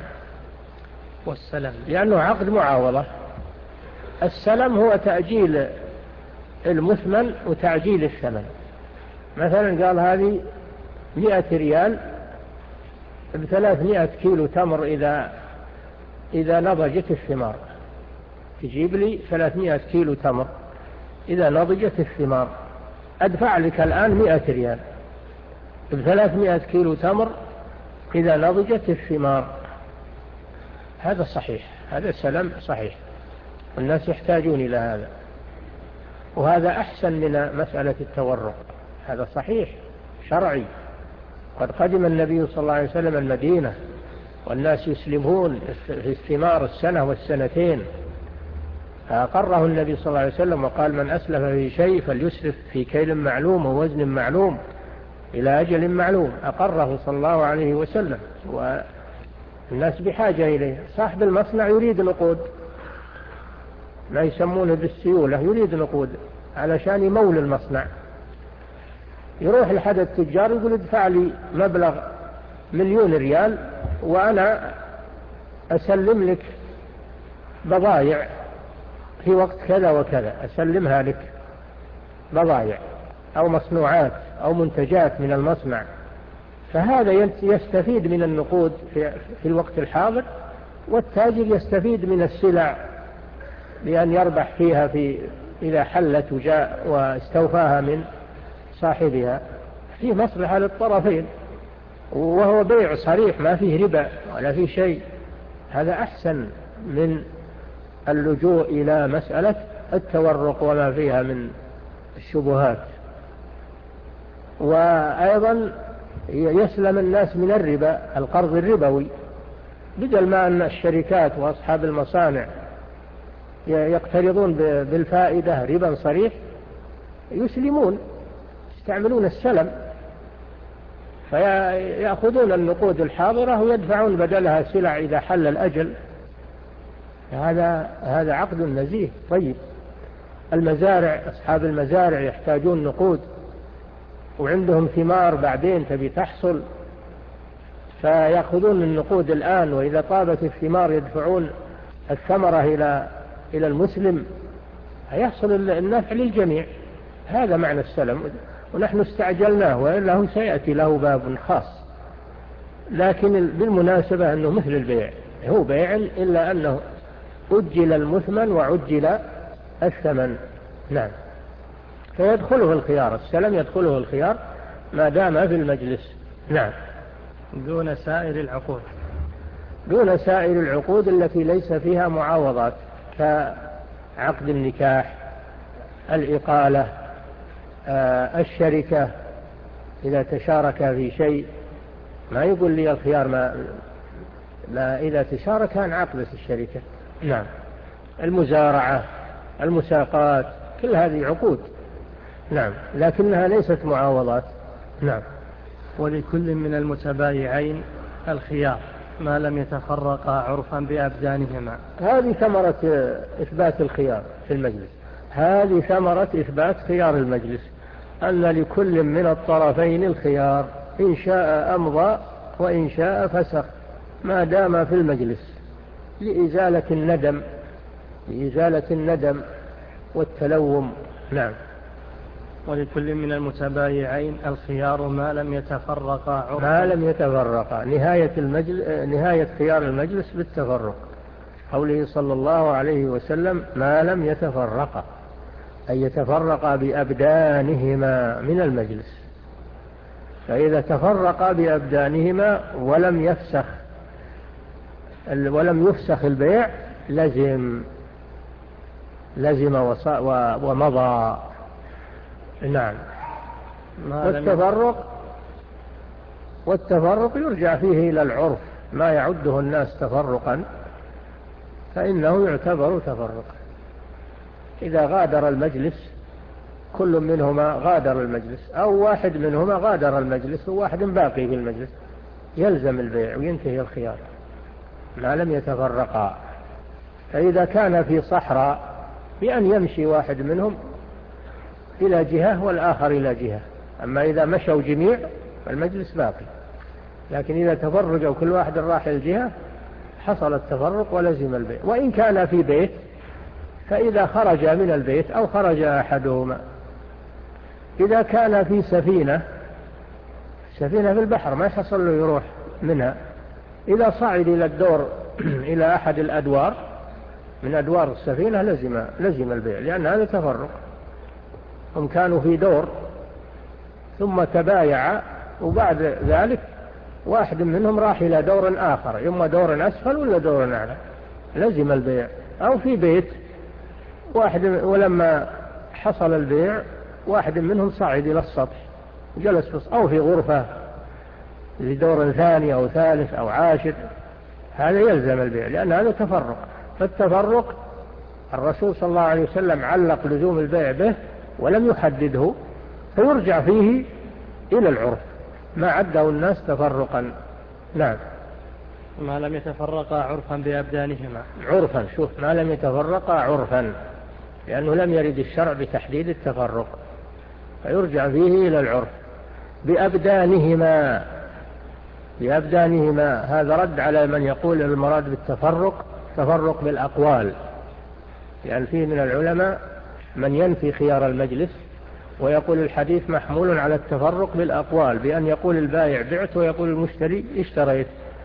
والسلم لأنه عقد معاوضة. السلم هو تأجيل المثمن وتعجيل الثمن، مثلا قال هذه مئة ريال بثلاثمائة كيلو تمر إذا إذا نضجت الثمار، تجيب لي ثلاثمائة كيلو تمر إذا نضجت الثمار، أدفع لك الآن مئة ريال بثلاثمائة كيلو تمر إذا نضجت الثمار. هذا صحيح، هذا سلم صحيح، والناس يحتاجون إلى هذا، وهذا أحسن من مسألة التورق، هذا صحيح شرعي. قد قدم النبي صلى الله عليه وسلم المدينة والناس يسلمون في الثمار السنة والسنتين، فأقره النبي صلى الله عليه وسلم وقال من أسلف في شيء فليسلف في كيل معلوم ووزن معلوم إلى أجل معلوم، أقره صلى الله عليه وسلم، والناس بحاجة إليه. صاحب المصنع يريد نقود، ما يسمونه بالسيولة، يريد نقود علشان يمول المصنع، يروح لحد التجار يقول ادفع لي مبلغ مليون ريال وأنا أسلم لك بضائع في وقت كذا وكذا، أسلمها لك بضائع أو مصنوعات أو منتجات من المصنع، فهذا يستفيد من النقود في, في الوقت الحاضر، والتاجر يستفيد من السلع بأن يربح فيها في إذا حلت وجاء واستوفاها من صاحبها، فيه مصلحة للطرفين، وهو بيع صريح ما فيه ربا ولا فيه شيء. هذا أحسن من اللجوء إلى مسألة التورق وما فيها من الشبهات. وأيضا يسلم الناس من الربا، القرض الربوي، بدل ما أن الشركات وأصحاب المصانع يقترضون بالفائدة ربا صريح، يسلمون، يستعملون السلم، فيأخذون النقود الحاضرة ويدفعون بدلها سلع إذا حل الأجل. هذا هذا عقد نزيه طيب. المزارع، أصحاب المزارع يحتاجون نقود وعندهم ثمار بعدين تبي تحصل، فيأخذون النقود الآن، وإذا طابت الثمار يدفعون الثمرة إلى إلى المسلم، هيحصل النفع للجميع. هذا معنى السلم، ونحن استعجلناه وإلا هو سيأتي له باب خاص. لكن بالمناسبة أنه مثل البيع، هو بيع إلا أنه أجل المثمن وعجل الثمن. نعم. فيدخله الخيار، السلم يدخله الخيار ما دام في المجلس. نعم. دون سائر العقود. دون سائر العقود التي ليس فيها معاوضات، كعقد النكاح، الإقالة، الشركة. إذا تشارك في شيء ما يقول لي الخيار ما, ما إذا تشارك عن عقد الشركة. نعم. المزارعة، المساقات، كل هذه عقود. نعم، لكنها ليست معاوضات. نعم. ولكل من المتبايعين الخيار ما لم يتفرقا عرفا بأبدانهما. هذه ثمرة إثبات الخيار في المجلس، هذه ثمرة إثبات خيار المجلس، أن لكل من الطرفين الخيار، إن شاء أمضى وإن شاء فسخ، ما دام في المجلس، لإزالة الندم لإزالة الندم والتلوم. نعم. ولكل من المتبايعين الخيار ما لم يتفرقا عرفا. ما لم يتفرقا، نهاية, المجلس نهاية خيار المجلس بالتفرق، قوله صلى الله عليه وسلم ما لم يتفرقا، أي يتفرقا بأبدانهما من المجلس. فإذا تفرقا بأبدانهما ولم يفسخ ولم يفسخ البيع لزم لزم ومضى. نعم. والتفرق والتفرق يرجع فيه إلى العرف، ما يعده الناس تفرقا فإنه يعتبر تفرقا. إذا غادر المجلس، كل منهما غادر المجلس، أو واحد منهما غادر المجلس وواحد باقي في المجلس، يلزم البيع وينتهي الخيار ما لم يتفرقا. فإذا كان في صحراء بأن يمشي واحد منهم إلى جهة والآخر إلى جهة، أما إذا مشوا جميع فالمجلس باقي. لكن إذا تفرقوا كل واحد راح الجهة حصل التفرق ولزم البيع. وإن كان في بيت، فإذا خرج من البيت أو خرج أحدهما. إذا كان في سفينة سفينة في البحر ما يحصل له يروح منها، إذا صعد إلى الدور إلى أحد الأدوار من أدوار السفينة لزم لزم البيع، لأن هذا تفرق. هم كانوا في دور ثم تبايع، وبعد ذلك واحد منهم راح إلى دور آخر، إما دور أسفل ولا دور أعلى، لزم البيع. أو في بيت واحد، ولما حصل البيع واحد منهم صعد إلى السطح جلس في، أو في غرفة في دور ثاني أو ثالث أو عاشر، هذا يلزم البيع لأن هذا تفرق. فالتفرق الرسول صلى الله عليه وسلم علق لزوم البيع به ولم يحدده، فيرجع فيه إلى العرف ما عده الناس تفرقا. نعم. ما لم يتفرقا عرفا بأبدانهما. عرفا، شوف، ما لم يتفرقا عرفا، لأنه لم يرد الشرع بتحديد التفرق، فيرجع فيه إلى العرف. بأبدانهما بأبدانهما هذا رد على من يقول المراد بالتفرق تفرق بالأقوال، لأن فيه من العلماء من ينفي خيار المجلس ويقول الحديث محمول على التفرق بالأقوال، بأن يقول البائع بعت ويقول المشتري اشتريت،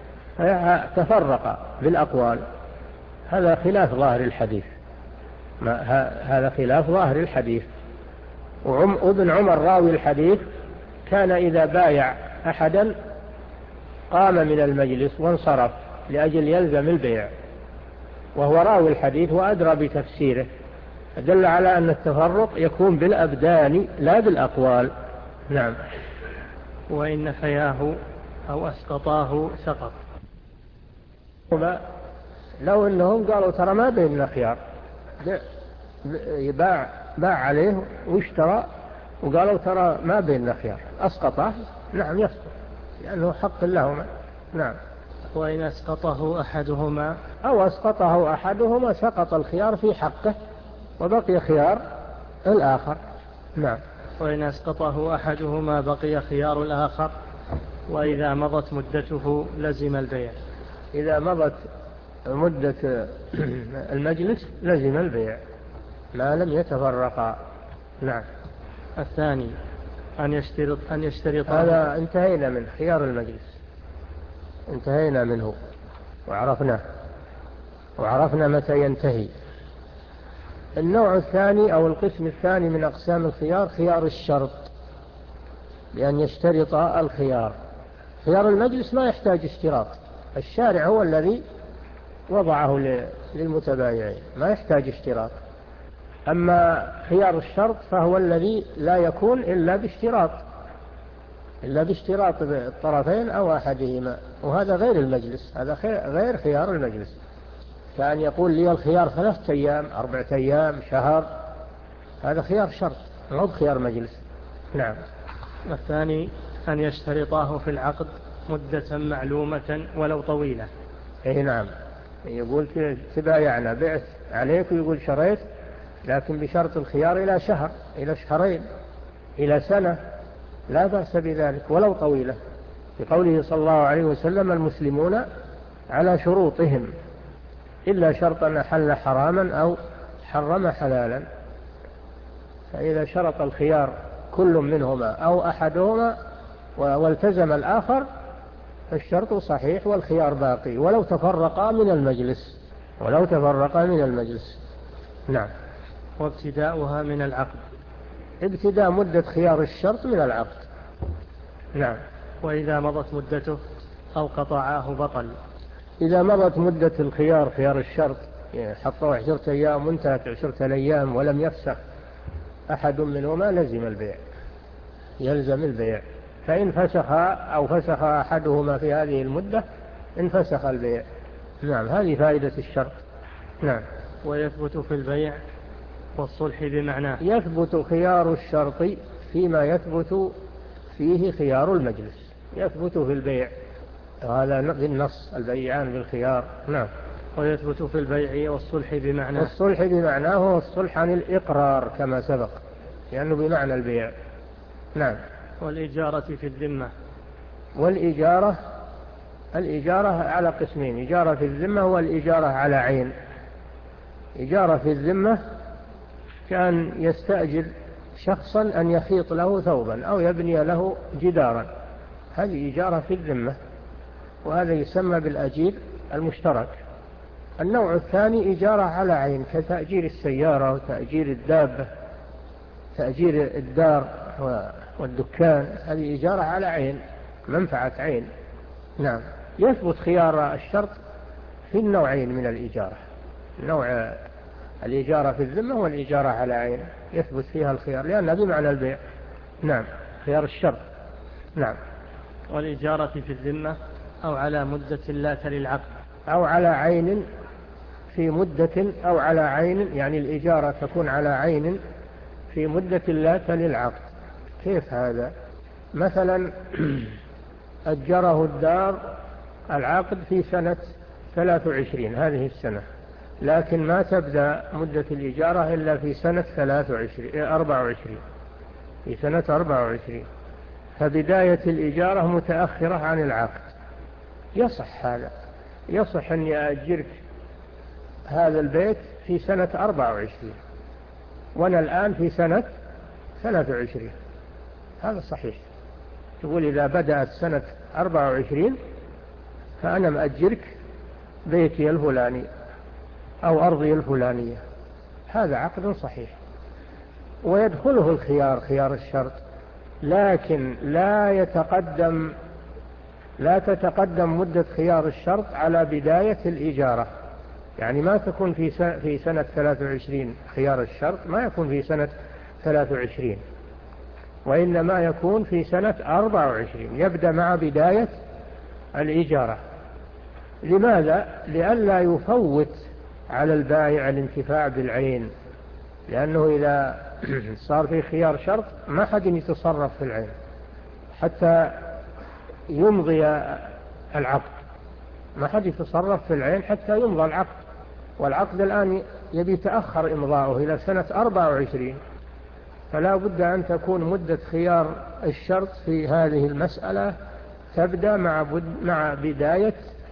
تفرق بالأقوال. هذا خلاف ظاهر الحديث، ما هذا خلاف ظاهر الحديث. وابن عمر راوي الحديث كان إذا بايع أحدا قام من المجلس وانصرف لأجل يلزم البيع، وهو راوي الحديث وأدرى بتفسيره، دل على أن التفرق يكون بالأبدان لا بالأقوال. نعم. وإن نفياه أو أسقطاه سقط. لو أنهم قالوا ترى ما بيننا خيار، باع باع عليه واشترى وقالوا ترى ما بيننا خيار، أسقطه، نعم يسقط لأنه حق لهما. نعم. وإن أسقطه أحدهما أو أسقطه أحدهما سقط الخيار في حقه وبقي خيار الآخر. نعم. وإن أسقطه أحدهما بقي خيار الآخر. وإذا مضت مدته لزم البيع. إذا مضت مدة المجلس لزم البيع ما لم يتفرقا. نعم. الثاني أن يشترط أن يشترط هذا انتهينا من خيار المجلس، انتهينا منه وعرفنا وعرفنا متى ينتهي. النوع الثاني أو القسم الثاني من أقسام الخيار خيار الشرط، بأن يشترط الخيار. خيار المجلس ما يحتاج اشتراط، الشارع هو الذي وضعه للمتبايعين، ما يحتاج اشتراط. أما خيار الشرط فهو الذي لا يكون إلا باشتراط، إلا باشتراط الطرفين أو أحدهما، وهذا غير المجلس، هذا غير خيار المجلس. كأن يقول لي الخيار ثلاثة أيام، أربعة أيام، شهر، هذا خيار شرط، مو خيار مجلس. نعم. الثاني أن يشترطاه في العقد مدة معلومة ولو طويلة. إيه نعم، يقول تبايعنا، بعت عليك، ويقول شريت، لكن بشرط الخيار إلى شهر، إلى شهرين، إلى سنة، لا بأس بذلك ولو طويلة، بقوله صلى الله عليه وسلم: المسلمون على شروطهم إلا شرطا أحل حراما أو حرم حلالا. فإذا شرط الخيار كل منهما أو أحدهما والتزم الآخر فالشرط صحيح والخيار باقي ولو تفرقا من المجلس، ولو تفرقا من المجلس. نعم. وابتداؤها من العقد، ابتداء مدة خيار الشرط من العقد. نعم. وإذا مضت مدته أو قطعاه بطل. إذا مضت مدة الخيار خيار الشرط، يعني حطوا عشرة أيام وانتهت عشرة أيام ولم يفسخ أحد منهما لزم البيع، يلزم البيع. فإن فسخ أو فسخ أحدهما في هذه المدة انفسخ البيع. نعم، هذه فائدة الشرط. نعم. ويثبت في البيع والصلح بمعناه. يثبت خيار الشرط فيما يثبت فيه خيار المجلس، يثبت في البيع، هذا بالنص: البيعان بالخيار. نعم. ويثبت في البيع والصلح بمعناه. والصلح بمعناه هو الصلح عن الإقرار كما سبق، لأنه بمعنى البيع. نعم. والإجارة في الذمة. والإجارة، الإجارة على قسمين: إجارة في الذمة والإجارة على عين. إجارة في الذمة كان يستأجر شخصا أن يخيط له ثوبا أو يبني له جدارا، هذه إجارة في الذمة، وهذا يسمى بالأجير المشترك. النوع الثاني إجارة على عين، كتأجير السيارة وتأجير الدابة، تأجير الدار والدكان، هذه إجارة على عين، منفعة عين. نعم. يثبت خيار الشرط في النوعين من الإجارة، نوع الإجارة في الذمة والإجارة على عين يثبت فيها الخيار لأنها بمعنى البيع. نعم، خيار الشرط. نعم. والإجارة في الذمة أو على مدة لا تلي العقد، أو على عين في مدة، أو على عين يعني الإجارة تكون على عين في مدة لا تلي العقد. كيف هذا؟ مثلا أجره الدار العقد في سنة ثلاث وعشرين، هذه السنة، لكن ما تبدأ مدة الإجارة إلا في سنة ثلاث وعشرين أربع وعشرين، في سنة أربع وعشرين، فبداية الإجارة متأخرة عن العقد. يصح هذا، يصح أن يأجرك هذا البيت في سنة أربع وعشرين وأنا الآن في سنة ثلاث وعشرين، هذا صحيح. تقول إذا بدأت سنة أربع وعشرين فأنا مأجرك بيتي الفلاني أو أرضي الفلانية، هذا عقد صحيح ويدخله الخيار، خيار الشرط، لكن لا يتقدم لا تتقدم مدة خيار الشرط على بداية الإجارة. يعني ما تكون في في سنة ثلاث وعشرين خيار الشرط، ما يكون في سنة ثلاث وعشرين، وإنما يكون في سنة أربع وعشرين، يبدأ مع بداية الإجارة. لماذا؟ لئلا يفوت على البائع الانتفاع بالعين، لأنه إذا صار في خيار شرط ما حد يتصرف في العين حتى يمضي العقد، ما حد يتصرف في العين حتى يمضى العقد، والعقد الآن يبي تأخر إمضاؤه إلى سنة أربع وعشرين، فلا بد أن تكون مدة خيار الشرط في هذه المسألة تبدأ مع مع بداية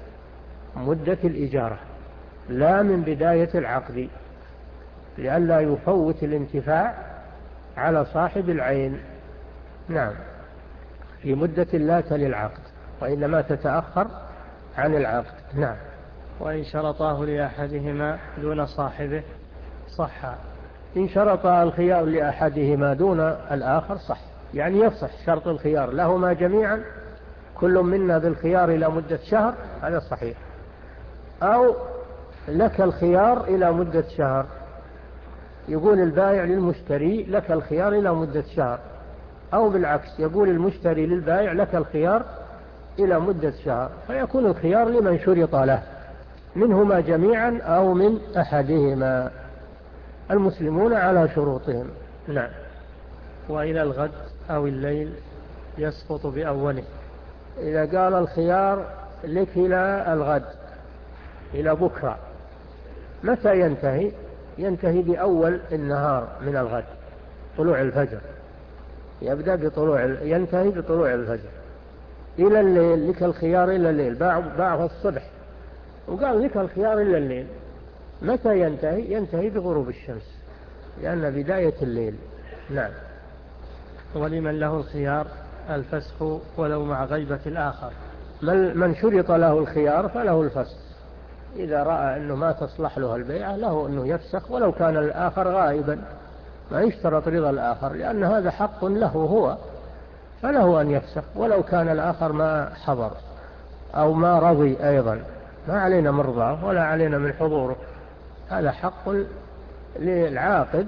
مدة الإجارة، لا من بداية العقد، لئلا يفوت الانتفاع على صاحب العين. نعم، في مدة لا تلي العقد، وإنما تتأخر عن العقد. نعم. وإن شرطاه لأحدهما دون صاحبه صح إن شرط الخيار لأحدهما دون الآخر صح، يعني يصح شرط الخيار لهما جميعا، كل منا بالخيار إلى مدة شهر، هذا صحيح. أو لك الخيار إلى مدة شهر، يقول البائع للمشتري لك الخيار إلى مدة شهر، أو بالعكس يقول المشتري للبائع لك الخيار إلى مدة شهر، فيكون الخيار لمن شرط له منهما جميعا أو من أحدهما، المسلمون على شروطهم. نعم. وإلى الغد أو الليل يسقط بأوله. إذا قال الخيار لك إلى الغد، إلى بكرة، متى ينتهي؟ ينتهي بأول النهار من الغد، طلوع الفجر، يبدأ بطلوع ينتهي بطلوع الفجر. إلى الليل لك الخيار إلى الليل، باعه الصبح وقال لك الخيار إلى الليل، متى ينتهي؟ ينتهي بغروب الشمس، لأن بداية الليل. نعم. ولمن له الخيار الفسخ ولو مع غيبة الآخر. من شرط له الخيار فله الفسخ، إذا رأى أنه ما تصلح له البيعة له أنه يفسخ ولو كان الآخر غائبا، ما يشترط رضا الآخر، لأن هذا حق له هو، فله أن يفسخ ولو كان الآخر ما حضر أو ما رضي أيضا، ما علينا من رضاه ولا علينا من حضوره، هذا حق للعاقد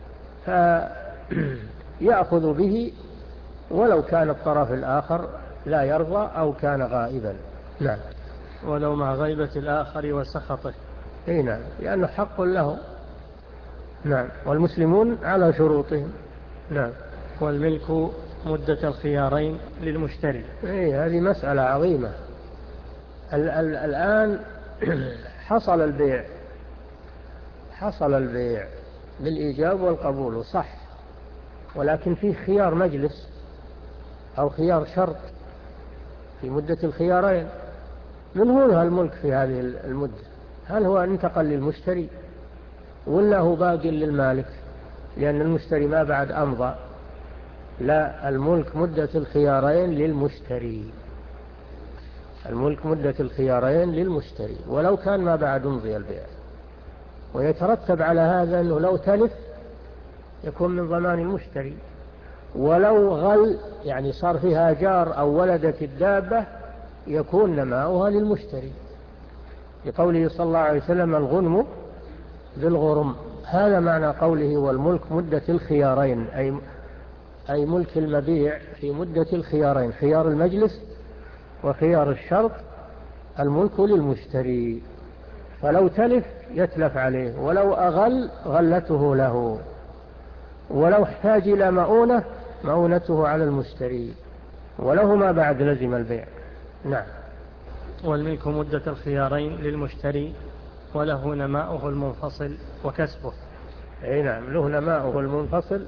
فيأخذ به ولو كان الطرف الآخر لا يرضى أو كان غائبا. نعم. ولو مع غيبة الآخر وسخطه. اي نعم، لأنه حق له. نعم. والمسلمون على شروطهم. نعم. والملك مدة الخيارين للمشتري. اي هذه مسألة عظيمة. ال ال الآن حصل البيع، حصل البيع بالإيجاب والقبول وصح، ولكن فيه خيار مجلس أو خيار شرط في مدة الخيارين. من هو له الملك في هذه المدة؟ هل هو انتقل للمشتري ولا هو باقي للمالك؟ لأن المشتري ما بعد أمضى. لا، الملك مدة الخيارين للمشتري، الملك مدة الخيارين للمشتري ولو كان ما بعد امضي البيع. ويترتب على هذا أنه لو تلف يكون من ضمان المشتري، ولو غل يعني صار فيها جار أو ولدت الدابة يكون نماؤها للمشتري، لقوله صلى الله عليه وسلم الغنم بالغرم. هذا معنى قوله والملك مدة الخيارين، أي أي ملك المبيع في مدة الخيارين، خيار المجلس وخيار الشرط، الملك للمشتري، فلو تلف يتلف عليه، ولو أغل غلته له، ولو احتاج إلى مؤونة مؤونته على المشتري، وله ما بعد لزم البيع. نعم. والملك مدة الخيارين للمشتري وله نماؤه المنفصل وكسبه. أي نعم، له نماؤه المنفصل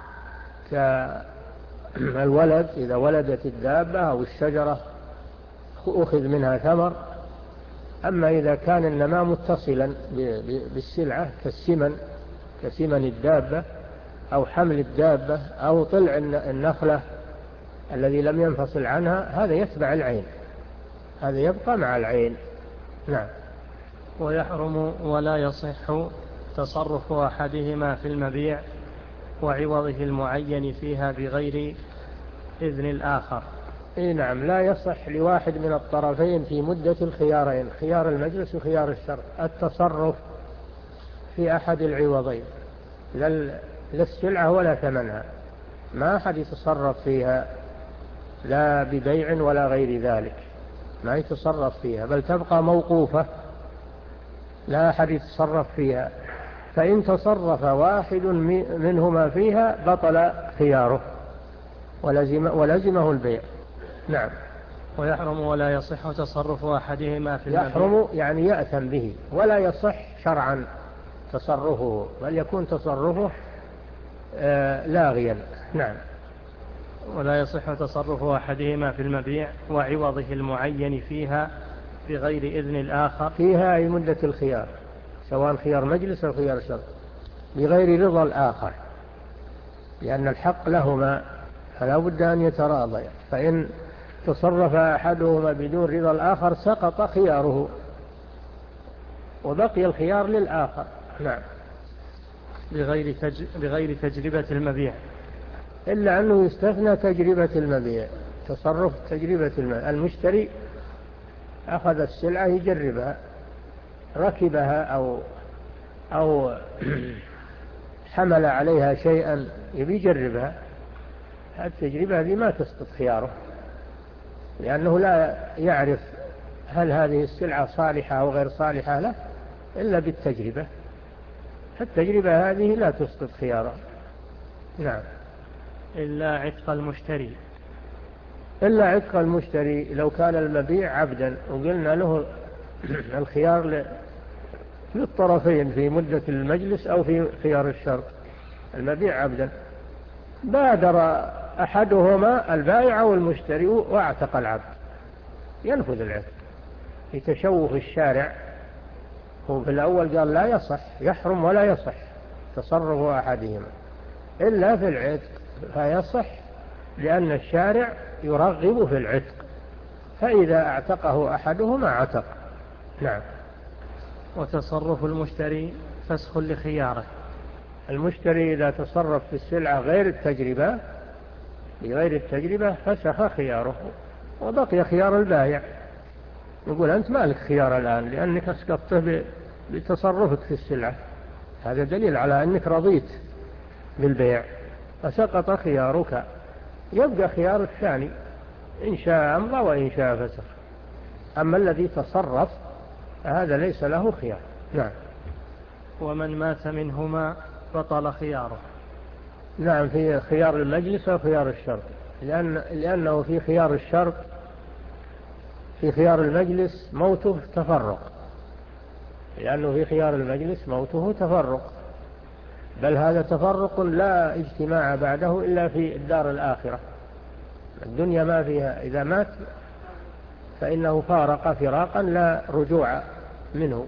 كالولد، إذا ولدت الدابة أو الشجرة أخذ منها ثمر. أما إذا كان النماء متصلا بالسلعة كالسمن، كسمن الدابة أو حمل الدابة أو طلع النخلة الذي لم ينفصل عنها، هذا يتبع العين، هذا يبقى مع العين. نعم. ويحرم ولا يصح تصرف أحدهما في المبيع وعوضه المعين فيها بغير إذن الآخر. إيه نعم، لا يصح لواحد من الطرفين في مدة الخيارين، خيار المجلس وخيار الشرط، التصرف في أحد العوضين، لا السلعة ولا ثمنها، ما أحد يتصرف فيها لا ببيع ولا غير ذلك، ما يتصرف فيها، بل تبقى موقوفة لا أحد يتصرف فيها. فإن تصرف واحد منهما فيها بطل خياره ولزم ولزمه البيع. نعم. ويحرم ولا يصح تصرف أحدهما في المبيع. يحرم يعني يأثم به، ولا يصح شرعا تصرفه، بل يكون تصرفه آه لاغيا. نعم. ولا يصح تصرف أحدهما في المبيع وعوضه المعين فيها بغير إذن الآخر. فيها أي مدة الخيار، سواء خيار مجلس أو خيار شرط، بغير رضا الآخر، لأن الحق لهما فلا بد أن يتراضى، فإن تصرف أحدهما بدون رضا الآخر سقط خياره وبقي الخيار للآخر. نعم. بغير, تج... بغير تجربة المبيع، إلا أنه يستثنى تجربة المبيع، تصرف تجربة المبيع. المشتري أخذ السلعة يجربها، ركبها أو أو حمل عليها شيئا يبي يجربها، التجربة هذه ما تسقط خياره، لأنه لا يعرف هل هذه السلعة صالحة أو غير صالحة له إلا بالتجربة، التجربة هذه لا تسقط خياره. نعم. إلا عتق المشتري، إلا عتق المشتري لو كان المبيع عبدا وقلنا له الخيار للطرفين في مدة المجلس أو في خيار الشرط، المبيع عبدا، بادر أحدهما البائع والمشتري واعتق العبد، ينفذ العتق في تشوف الشارع. هو في الأول قال لا يصح، يحرم ولا يصح تصرف أحدهما، إلا في العتق فيصح، لأن الشارع يرغب في العتق، فإذا اعتقه أحدهما عتق. نعم. وتصرف المشتري فسخ لخياره، المشتري إذا تصرف في السلعة غير التجربة بغير التجربة فسخ خياره، وبقي خيار البائع، يقول أنت مالك خيار الآن لأنك اسقطته بتصرفك في السلعة، هذا دليل على أنك رضيت بالبيع فسقط خيارك، يبقى خيار الثاني إن شاء أمضى وإن شاء فسخ. أما الذي تصرف هذا ليس له خيار. نعم. ومن مات منهما بطل خياره. نعم، في خيار المجلس وخيار الشرط، لأن لأنه في خيار الشرط في خيار المجلس موته تفرق، لأنه في خيار المجلس موته تفرق، بل هذا تفرق لا اجتماع بعده إلا في الدار الآخرة، الدنيا ما فيها، إذا مات فإنه فارق فراقا لا رجوع منه،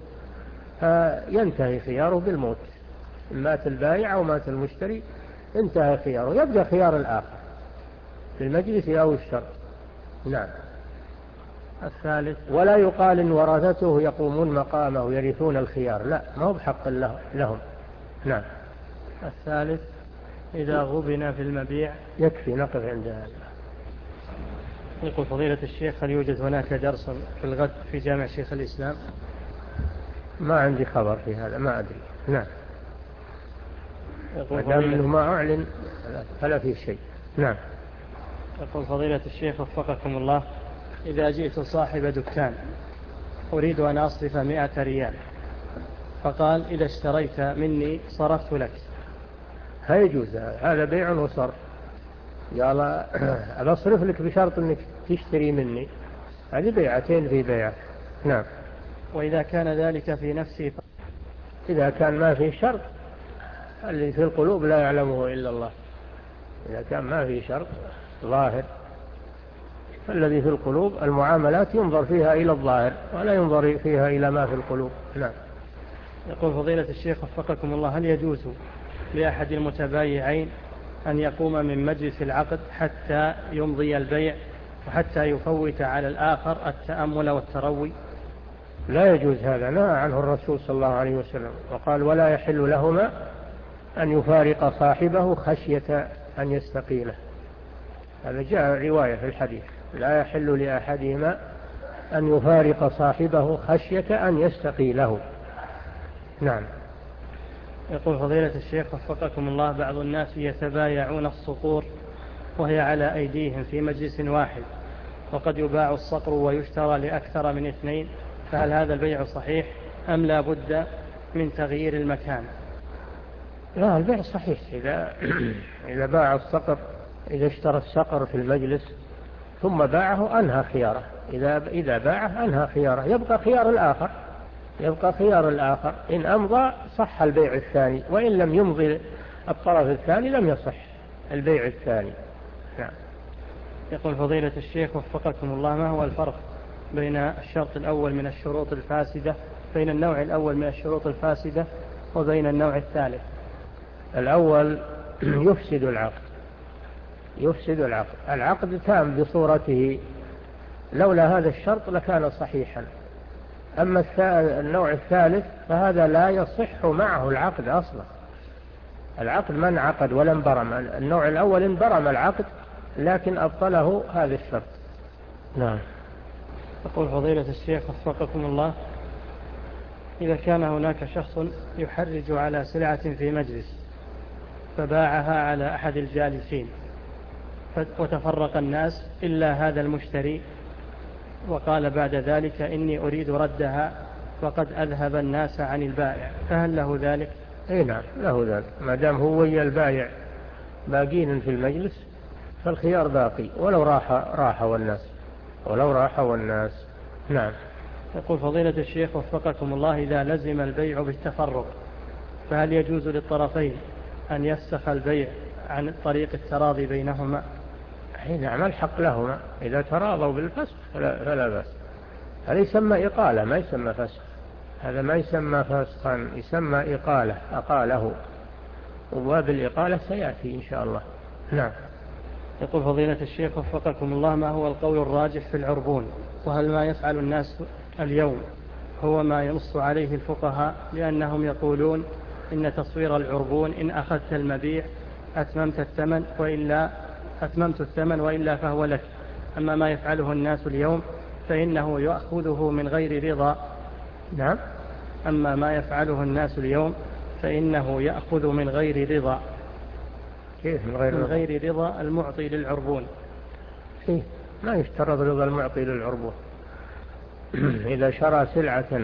فينتهي خياره بالموت، مات البائع أو مات المشتري انتهى خياره، يبقى خيار الآخر في المجلس أو الشرط. نعم. الثالث. ولا يقال إن ورثته يقومون مقامه يرثون الخيار، لا، ما هو بحق لهم. نعم. الثالث إذا غبن في المبيع. يكفي نقف عند هذا. يقول فضيلة الشيخ هل يوجد هناك درس في الغد في جامع شيخ الإسلام؟ ما عندي خبر في هذا، ما أدري. نعم. يقول ما دام أنه ما أعلن فلا فيه شيء. نعم. يقول فضيلة الشيخ وفقكم الله، إذا جئت صاحب دكان أريد أن أصرف مئة ريال، فقال إذا اشتريت مني صرفت لك، هيجوز، هذا بيع وصرف، قال أنا أصرف لك بشرط أنك تشتري مني، هذه بيعتين في بيع. نعم. وإذا كان ذلك في نفسي ف... إذا كان ما في شرط، اللي في القلوب لا يعلمه إلا الله، إذا كان ما في شرط ظاهر، الذي في القلوب المعاملات ينظر فيها إلى الظاهر ولا ينظر فيها إلى ما في القلوب. نعم. يقول فضيلة الشيخ وفقكم الله، هل يجوز لأحد المتبايعين أن يقوم من مجلس العقد حتى يمضي البيع وحتى يفوت على الآخر التأمل والتروي؟ لا يجوز هذا، نهى عنه الرسول صلى الله عليه وسلم وقال ولا يحل لهما أن يفارق صاحبه خشية أن يستقيله، هذا جاء رواية في الحديث، لا يحل لأحدهما أن يفارق صاحبه خشية أن يستقيله. نعم. يقول فضيلة الشيخ وفقكم الله، بعض الناس يتبايعون الصقور وهي على أيديهم في مجلس واحد، وقد يباع الصقر ويشترى لأكثر من اثنين، فهل هذا البيع صحيح أم لا بد من تغيير المكان؟ لا، البيع صحيح، إذا إذا باع الصقر، إذا اشترى الصقر في المجلس ثم باعه أنهى خياره، إذا إذا باعه أنهى خياره، يبقى خيار الآخر، يبقى خيار الآخر إن أمضى صح البيع الثاني، وإن لم يمضي الطرف الثاني لم يصح البيع الثاني. نعم. يقول فضيلة الشيخ وفقكم الله، ما هو الفرق بين الشرط الأول من الشروط الفاسدة بين النوع الأول من الشروط الفاسدة وبين النوع الثالث؟ الأول يفسد العقد، يفسد العقد، العقد تام بصورته، لولا هذا الشرط لكان صحيحا. أما النوع الثالث فهذا لا يصح معه العقد أصلا، العقد ما انعقد ولا انبرم. النوع الأول انبرم العقد لكن أبطله هذا الشرط. نعم. يقول فضيلة الشيخ وفقكم الله: إذا كان هناك شخص يحرج على سلعة في مجلس فباعها على أحد الجالسين وتفرق الناس إلا هذا المشتري، وقال بعد ذلك إني أريد ردها وقد أذهب الناس عن البائع، فهل له ذلك؟ اي نعم له ذلك، ما دام هو ويا البائع باقين في المجلس فالخيار باقي ولو راح راح والناس ولو راح والناس. نعم. يقول فضيلة الشيخ وفقكم الله: إذا لزم البيع بالتفرق فهل يجوز للطرفين أن يفسخ البيع عن طريق التراضي بينهما؟ اي نعم الحق لهما إذا تراضوا بالفسخ فلا, فلا بأس. هذا يسمى إقالة ما يسمى فسخ، هذا ما يسمى فسخا، يسمى إقالة، أقاله، وبالإقالة سيأتي إن شاء الله. نعم. يقول فضيلة الشيخ وفقكم الله: ما هو القول الراجح في العربون؟ وهل ما يفعل الناس اليوم هو ما ينص عليه الفقهاء؟ لأنهم يقولون إن تصوير العربون إن أخذت المبيع أتممت الثمن وإلا أتممت الثمن وإلا فهو لك، أما ما يفعله الناس اليوم فإنه يأخذه من غير رضا. نعم. أما ما يفعله الناس اليوم فإنه يأخذ من غير رضا. كيف من غير من رضا؟ غير رضا المعطي للعربون. إيه؟ ما يشترط رضا المعطي للعربون. إذا شرى سلعة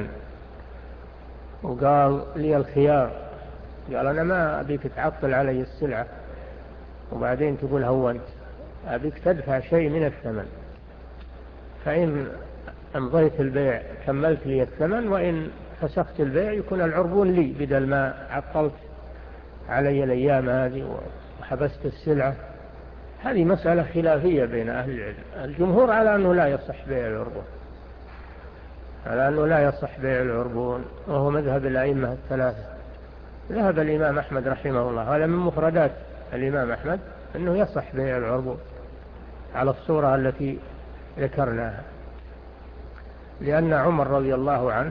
وقال لي الخيار، قال أنا ما أبيك تعطل علي السلعة وبعدين تقول هونت، أبيك تدفع شيء من الثمن، فإن أمضيت البيع كملت لي الثمن، وإن فسخت البيع يكون العربون لي بدل ما عطلت علي الأيام هذه وحبست السلعة. هذه مسألة خلافية بين أهل العلم. الجمهور على أنه لا يصح بيع العربون، على أنه لا يصح بيع العربون، وهو مذهب الأئمة الثلاثة. ذهب الإمام أحمد رحمه الله، هذا من مفردات الإمام أحمد، أنه يصح بيع العربون على الصورة التي ذكرناها، لأن عمر رضي الله عنه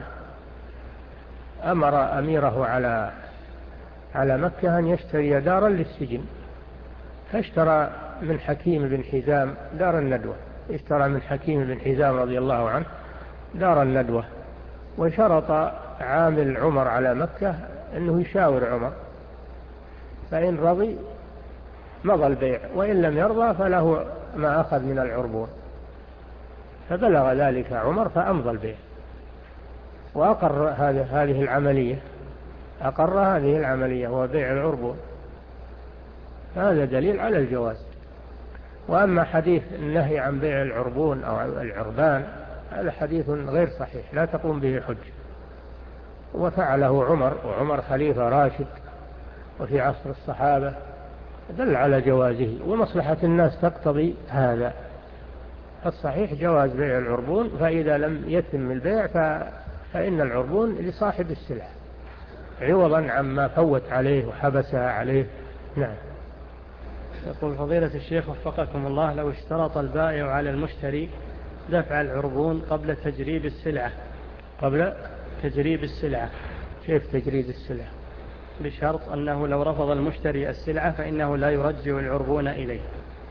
أمر أميره على على مكة أن يشتري دارا للسجن، فاشترى من حكيم بن حزام دار الندوة، اشترى من حكيم بن حزام رضي الله عنه دار الندوة، وشرط عامل عمر على مكة أنه يشاور عمر، فإن رضي مضى البيع، وإن لم يرضى فله ما أخذ من العربون. فبلغ ذلك عمر فأمضى البيع وأقر هذه العملية، أقر هذه العملية وهو بيع العربون. هذا دليل على الجواز. وأما حديث النهي عن بيع العربون أو العربان هذا حديث غير صحيح لا تقوم به حج، وفعله عمر، وعمر خليفة راشد وفي عصر الصحابة، دل على جوازه، ومصلحة الناس تقتضي هذا. الصحيح جواز بيع العربون، فإذا لم يتم البيع فإن العربون لصاحب السلعة عوضا عما فوت عليه وحبسها عليه. نعم. يقول فضيلة الشيخ وفقكم الله: لو اشترط البائع على المشتري دفع العربون قبل تجريب السلعة قبل تجريب السلعة كيف تجريد السلعة؟ بشرط أنه لو رفض المشتري السلعة فإنه لا يرجع العربون إليه.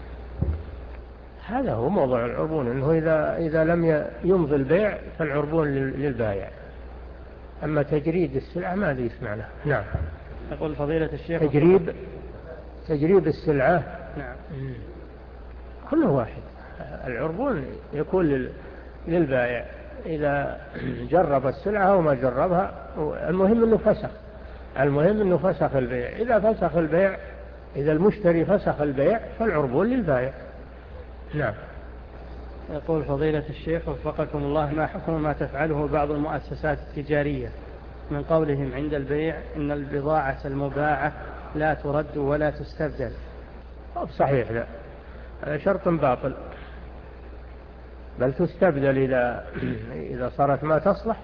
هذا هو موضوع العربون، أنه إذا, إذا لم يمضي البيع فالعربون للبائع، أما تجريد السلعة ما ذي اسمعنا. نعم. يقول فضيلة الشيخ: تجريب تجريب السلعة. نعم. كله واحد. العربون يكون للبائع إذا جرب السلعة أو ما جربها، المهم أنه فسخ المهم أنه فسخ البيع. إذا فسخ البيع، إذا المشتري فسخ البيع فالعربون للبائع. نعم. يقول فضيلة الشيخ وفقكم الله: ما حكم ما تفعله بعض المؤسسات التجارية من قولهم عند البيع إن البضاعة المباعة لا ترد ولا تستبدل؟ صحيح، لا، هذا شرط باطل، بل تستبدل إذا إذا صارت ما تصلح،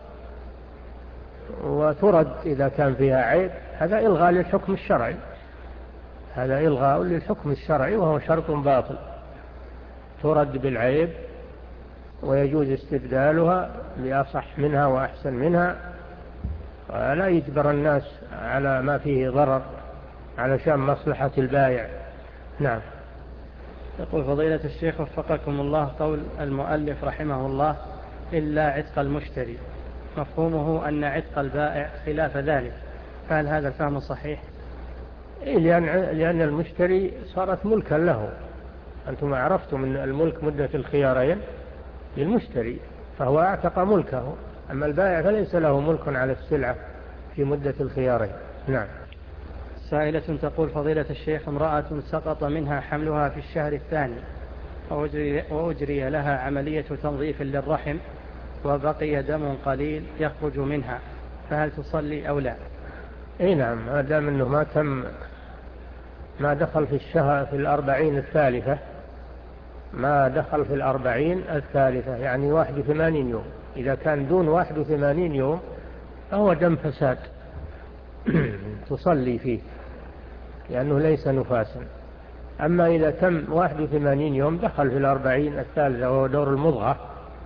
وترد إذا كان فيها عيب. هذا إلغاء للحكم الشرعي، هذا إلغاء للحكم الشرعي وهو شرط باطل. ترد بالعيب ويجوز استبدالها بأصح منها وأحسن منها، ولا يجبر الناس على ما فيه ضرر علشان مصلحة البائع. نعم. يقول فضيلة الشيخ وفقكم الله، قول المؤلف رحمه الله إلا عتق المشتري، مفهومه أن عتق البائع خلاف ذلك، فهل هذا الفهم صحيح؟ لأن لأن المشتري صارت ملكا له. أنتم عرفتم أن الملك مدة الخيارين للمشتري، فهو اعتق ملكه. أما البائع فليس له ملك على السلعة في مدة الخيارين. نعم. سائلة تقول فضيلة الشيخ امرأة سقط منها حملها في الشهر الثاني وأجري, وأجري لها عملية تنظيف للرحم وبقي دم قليل يخرج منها، فهل تصلي أو لا؟ اي نعم، ما دام انه ما تم ما دخل في الشهر في الأربعين الثالثة، ما دخل في الأربعين الثالثة يعني واحد وثمانين يوم. إذا كان دون واحد وثمانين يوم فهو دم فساد تصلي فيه لأنه ليس نفاسا. أما إذا تم واحد وثمانين يوم دخل في الأربعين الثالثة وهو دور المضغة،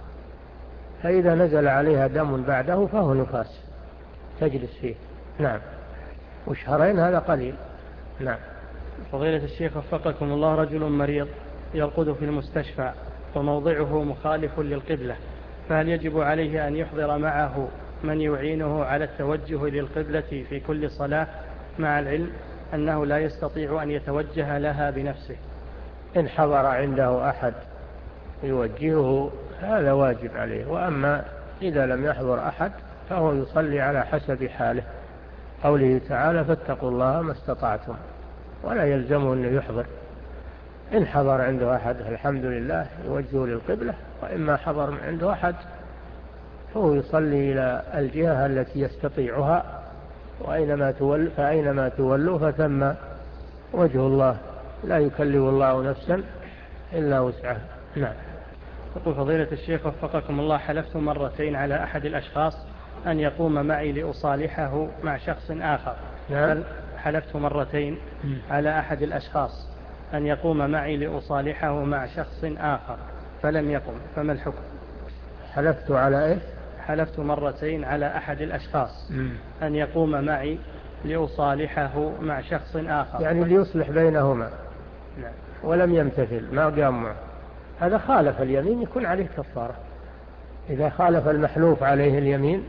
فإذا نزل عليها دم بعده فهو نفاس تجلس فيه. نعم. وشهرين هذا قليل. نعم. فضيلة الشيخ وفقكم الله، رجل مريض يرقد في المستشفى وموضعه مخالف للقبلة، فهل يجب عليه أن يحضر معه من يعينه على التوجه للقبلة في كل صلاة، مع العلم أنه لا يستطيع أن يتوجه لها بنفسه؟ إن حضر عنده أحد يوجهه هذا واجب عليه، وأما إذا لم يحضر أحد فهو يصلي على حسب حاله. قوله تعالى فاتقوا الله ما استطعتم، ولا يلزمه أنه يحضر. إن حضر عنده أحد الحمد لله يوجهه للقبلة، وإما حضر عنده أحد فهو يصلي إلى الجهة التي يستطيعها، وأينما تول فأينما تولوا فثم وجه الله، لا يكلف الله نفسا إلا وسعها. نعم. يقول فضيلة الشيخ وفقكم الله، حلفت مرتين على أحد الأشخاص أن يقوم معي لأصالحه مع شخص آخر. نعم. حلفت مرتين على أحد الأشخاص أن يقوم معي لأصالحه مع شخص آخر فلم يقم، فما الحكم؟ حلفت على إيه؟ حلفت مرتين على أحد الأشخاص أن يقوم معي لأصالحه مع شخص آخر، يعني ليصلح بينهما. نعم. ولم يمتثل، ما قام معه، هذا خالف اليمين، يكون عليه كفارة. إذا خالف المحلوف عليه اليمين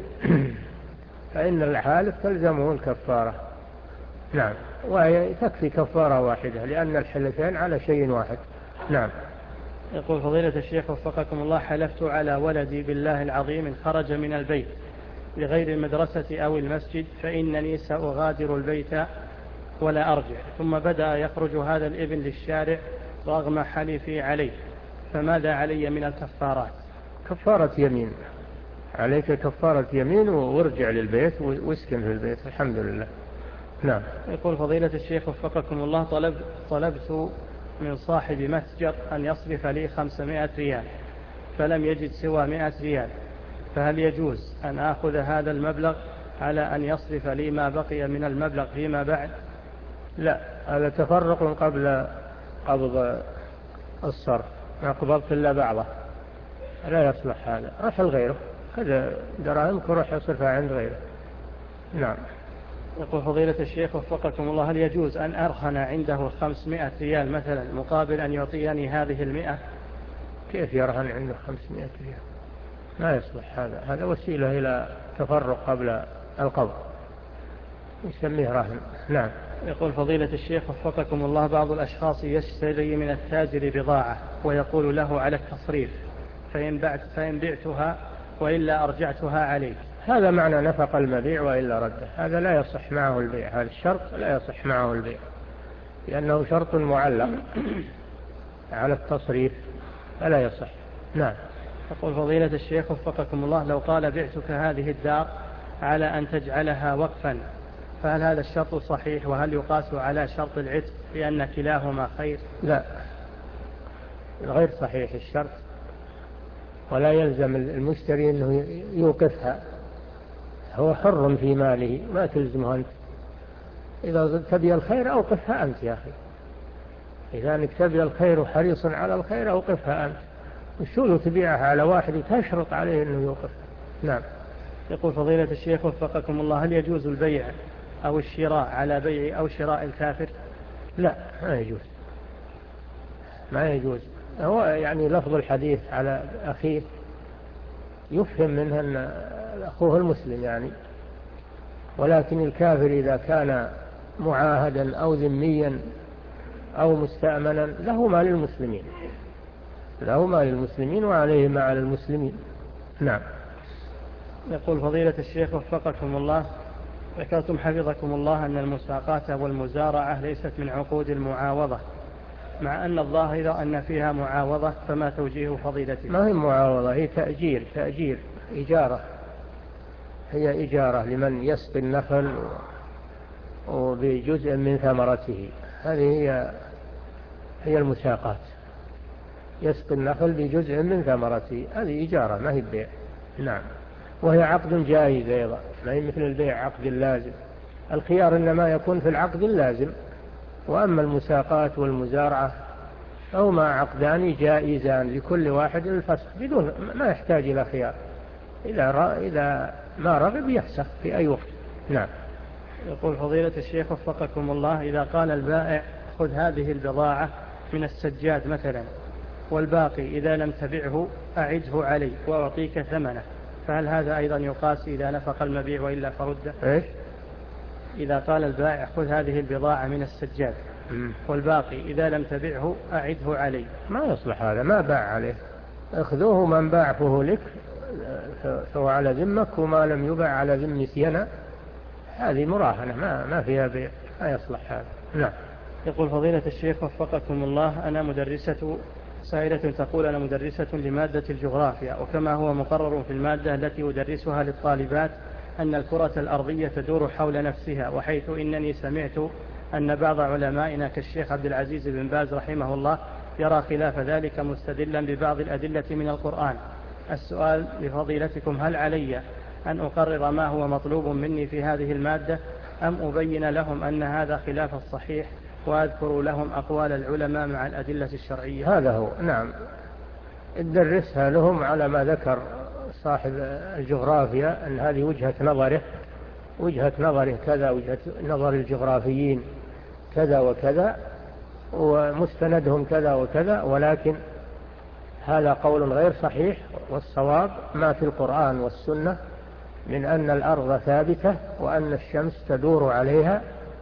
فإن الحالف تلزمه الكفارة. نعم. وهي تكفي كفارة واحدة لأن الحلفين على شيء واحد. نعم. يقول فضيلة الشيخ وفقكم الله، حلفت على ولدي بالله العظيم إن خرج من البيت لغير المدرسة أو المسجد فإنني سأغادر البيت ولا أرجع، ثم بدأ يخرج هذا الابن للشارع رغم حلفي عليه، فماذا علي من الكفارات؟ كفارة يمين، عليك كفارة يمين وارجع للبيت واسكن في البيت. الحمد لله. نعم. يقول فضيلة الشيخ وفقكم الله، طلب طلبت من صاحب متجر أن يصرف لي خمسمائة ريال فلم يجد سوى مائة ريال، فهل يجوز أن آخذ هذا المبلغ على أن يصرف لي ما بقي من المبلغ فيما بعد؟ لا، هذا تفرق قبل قبض الصرف، ما قبضت إلا بعضه، لا يصلح هذا. روح لغيره، كذا دراهمك روح يصرفها عند غيره. نعم. يقول فضيلة الشيخ وفقكم الله، هل يجوز أن أرهن عنده خمسمائة ريال مثلا مقابل أن يعطيني هذه المئة؟ كيف يرهن عنده خمسمائة ريال؟ ما يصلح هذا، هذا وسيلة إلى تفرق قبل القبض، يسميه رهن. نعم. يقول فضيلة الشيخ وفقكم الله، بعض الأشخاص يشتري من التاجر بضاعة ويقول له على التصريف فإن, بعت فإن بعتها وإلا أرجعتها عليه، هذا معنى نفق المبيع وإلا رده، هذا لا يصح معه البيع، هذا الشرط لا يصح معه البيع لأنه شرط معلق على التصريف فلا يصح. نعم. يقول فضيلة الشيخ وفقكم الله، لو قال بعتك هذه الدار على أن تجعلها وقفا فهل هذا الشرط صحيح، وهل يقاس على شرط العتق لأن كلاهما خير؟ لا، غير صحيح الشرط، ولا يلزم المشتري أنه يوقفها، هو حر في ماله، ما تلزمه أنت. إذا تبي الخير أوقفها أنت يا أخي، إذا أنك تبي الخير وحريص على الخير أوقفها أنت، وشو تبيعها على واحد تشرط عليه أنه يوقف. نعم. يقول فضيلة الشيخ وفقكم الله، هل يجوز البيع أو الشراء على بيع أو شراء الكافر؟ لا، ما يجوز، ما يجوز. هو يعني لفظ الحديث على أخيه يفهم منه أن أخوه المسلم يعني، ولكن الكافر إذا كان معاهدا أو ذميا أو مستأمنا له ما للمسلمين، له ما للمسلمين وعليه ما على المسلمين. نعم. يقول فضيلة الشيخ وفقكم الله، ذكرتم حفظكم الله أن المساقات والمزارعة ليست من عقود المعاوضة، مع أن الظاهر أن فيها معاوضة، فما توجيه فضيلته؟ ما هي معاوضة، هي تأجير، تأجير إجارة، هي إجارة لمن يسقي النخل وبجزء من ثمرته، هذه هي هي المساقات، يسقي النخل بجزء من ثمرته، هذه إجارة ما هي بيع. نعم. وهي عقد جائز أيضا، ما هي مثل البيع عقد لازم، الخيار إنما يكون في العقد اللازم، وأما المساقات والمزارعة فهما عقدان جائزان لكل واحد الفسخ بدون ما يحتاج إلى خيار، إذا إذا ما رغب يفسخ في أي وقت. نعم. يقول فضيلة الشيخ وفقكم الله، إذا قال البائع خذ هذه البضاعة من السجاد مثلا، والباقي إذا لم تبعه أعده علي وأعطيك ثمنه، فهل هذا أيضا يقاس إذا نفق المبيع وإلا فرده؟ إيش؟ إذا قال البائع خذ هذه البضاعة من السجاد والباقي إذا لم تبعه أعده علي، ما يصلح هذا، ما باع عليه، اخذوه من باع فهو لك، فهو على ذمك، وما لم يباع على ذم سينا، هذه مراهنة ما, ما فيها بيع، ما يصلح هذا. نعم. يقول فضيلة الشيخ وفقكم الله، أنا مدرسة، سائلة تقول أنا مدرسة لمادة الجغرافيا، وكما هو مقرر في المادة التي أدرسها للطالبات أن الكرة الأرضية تدور حول نفسها، وحيث إنني سمعت أن بعض علمائنا كالشيخ عبد العزيز بن باز رحمه الله يرى خلاف ذلك مستدلا ببعض الأدلة من القرآن، السؤال لفضيلتكم هل علي أن أقرر ما هو مطلوب مني في هذه المادة، أم أبين لهم أن هذا خلاف الصحيح وأذكر لهم أقوال العلماء مع الأدلة الشرعية؟ هذا هو. نعم، ادرسها لهم على ما ذكر صاحب الجغرافيا، أن هذه وجهة نظره، وجهة نظره كذا، وجهة نظر الجغرافيين كذا وكذا، ومستندهم كذا وكذا، ولكن هذا قول غير صحيح، والصواب ما في القرآن والسنة من أن الأرض ثابتة وأن الشمس تدور عليها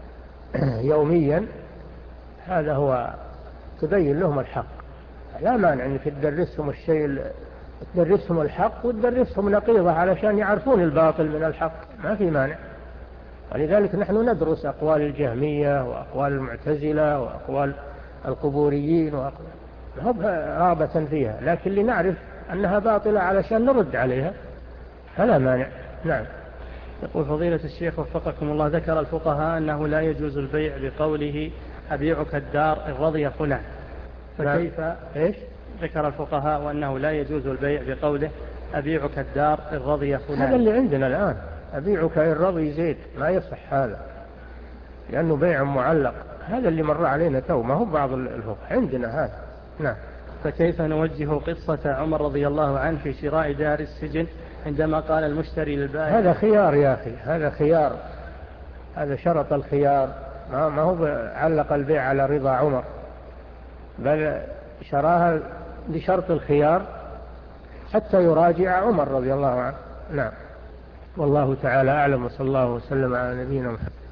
يوميا، هذا هو تبين لهم الحق. لا مانع أنك تدرسهم الشيء، تدرسهم الحق وتدرسهم نقيضة علشان يعرفون الباطل من الحق، ما في مانع. ولذلك نحن ندرس أقوال الجهمية وأقوال المعتزلة وأقوال القبوريين وأقوال رغبة فيها، لكن لنعرف أنها باطلة علشان نرد عليها، فلا مانع. نعم. يقول فضيلة الشيخ وفقكم الله، ذكر الفقهاء أنه لا يجوز البيع بقوله أبيعك الدار إن رضي فلان، فكيف؟ إيش؟ ذكر الفقهاء وأنه لا يجوز البيع بقوله أبيعك الدار إن رضي فلان. هذا اللي عندنا الآن، أبيعك إن رضي زيد، ما يصح هذا لأنه بيع معلق، هذا اللي مر علينا تو، ما هو بعض الفقه عندنا هذا. نعم. فكيف نوجه قصة عمر رضي الله عنه في شراء دار السجن عندما قال المشتري للبائع؟ هذا خيار يا أخي، هذا خيار، هذا شرط الخيار، ما هو علق البيع على رضا عمر، بل شراها بشرط الخيار حتى يراجع عمر رضي الله عنه. نعم. والله تعالى أعلم، وصلى الله وسلم على نبينا محمد.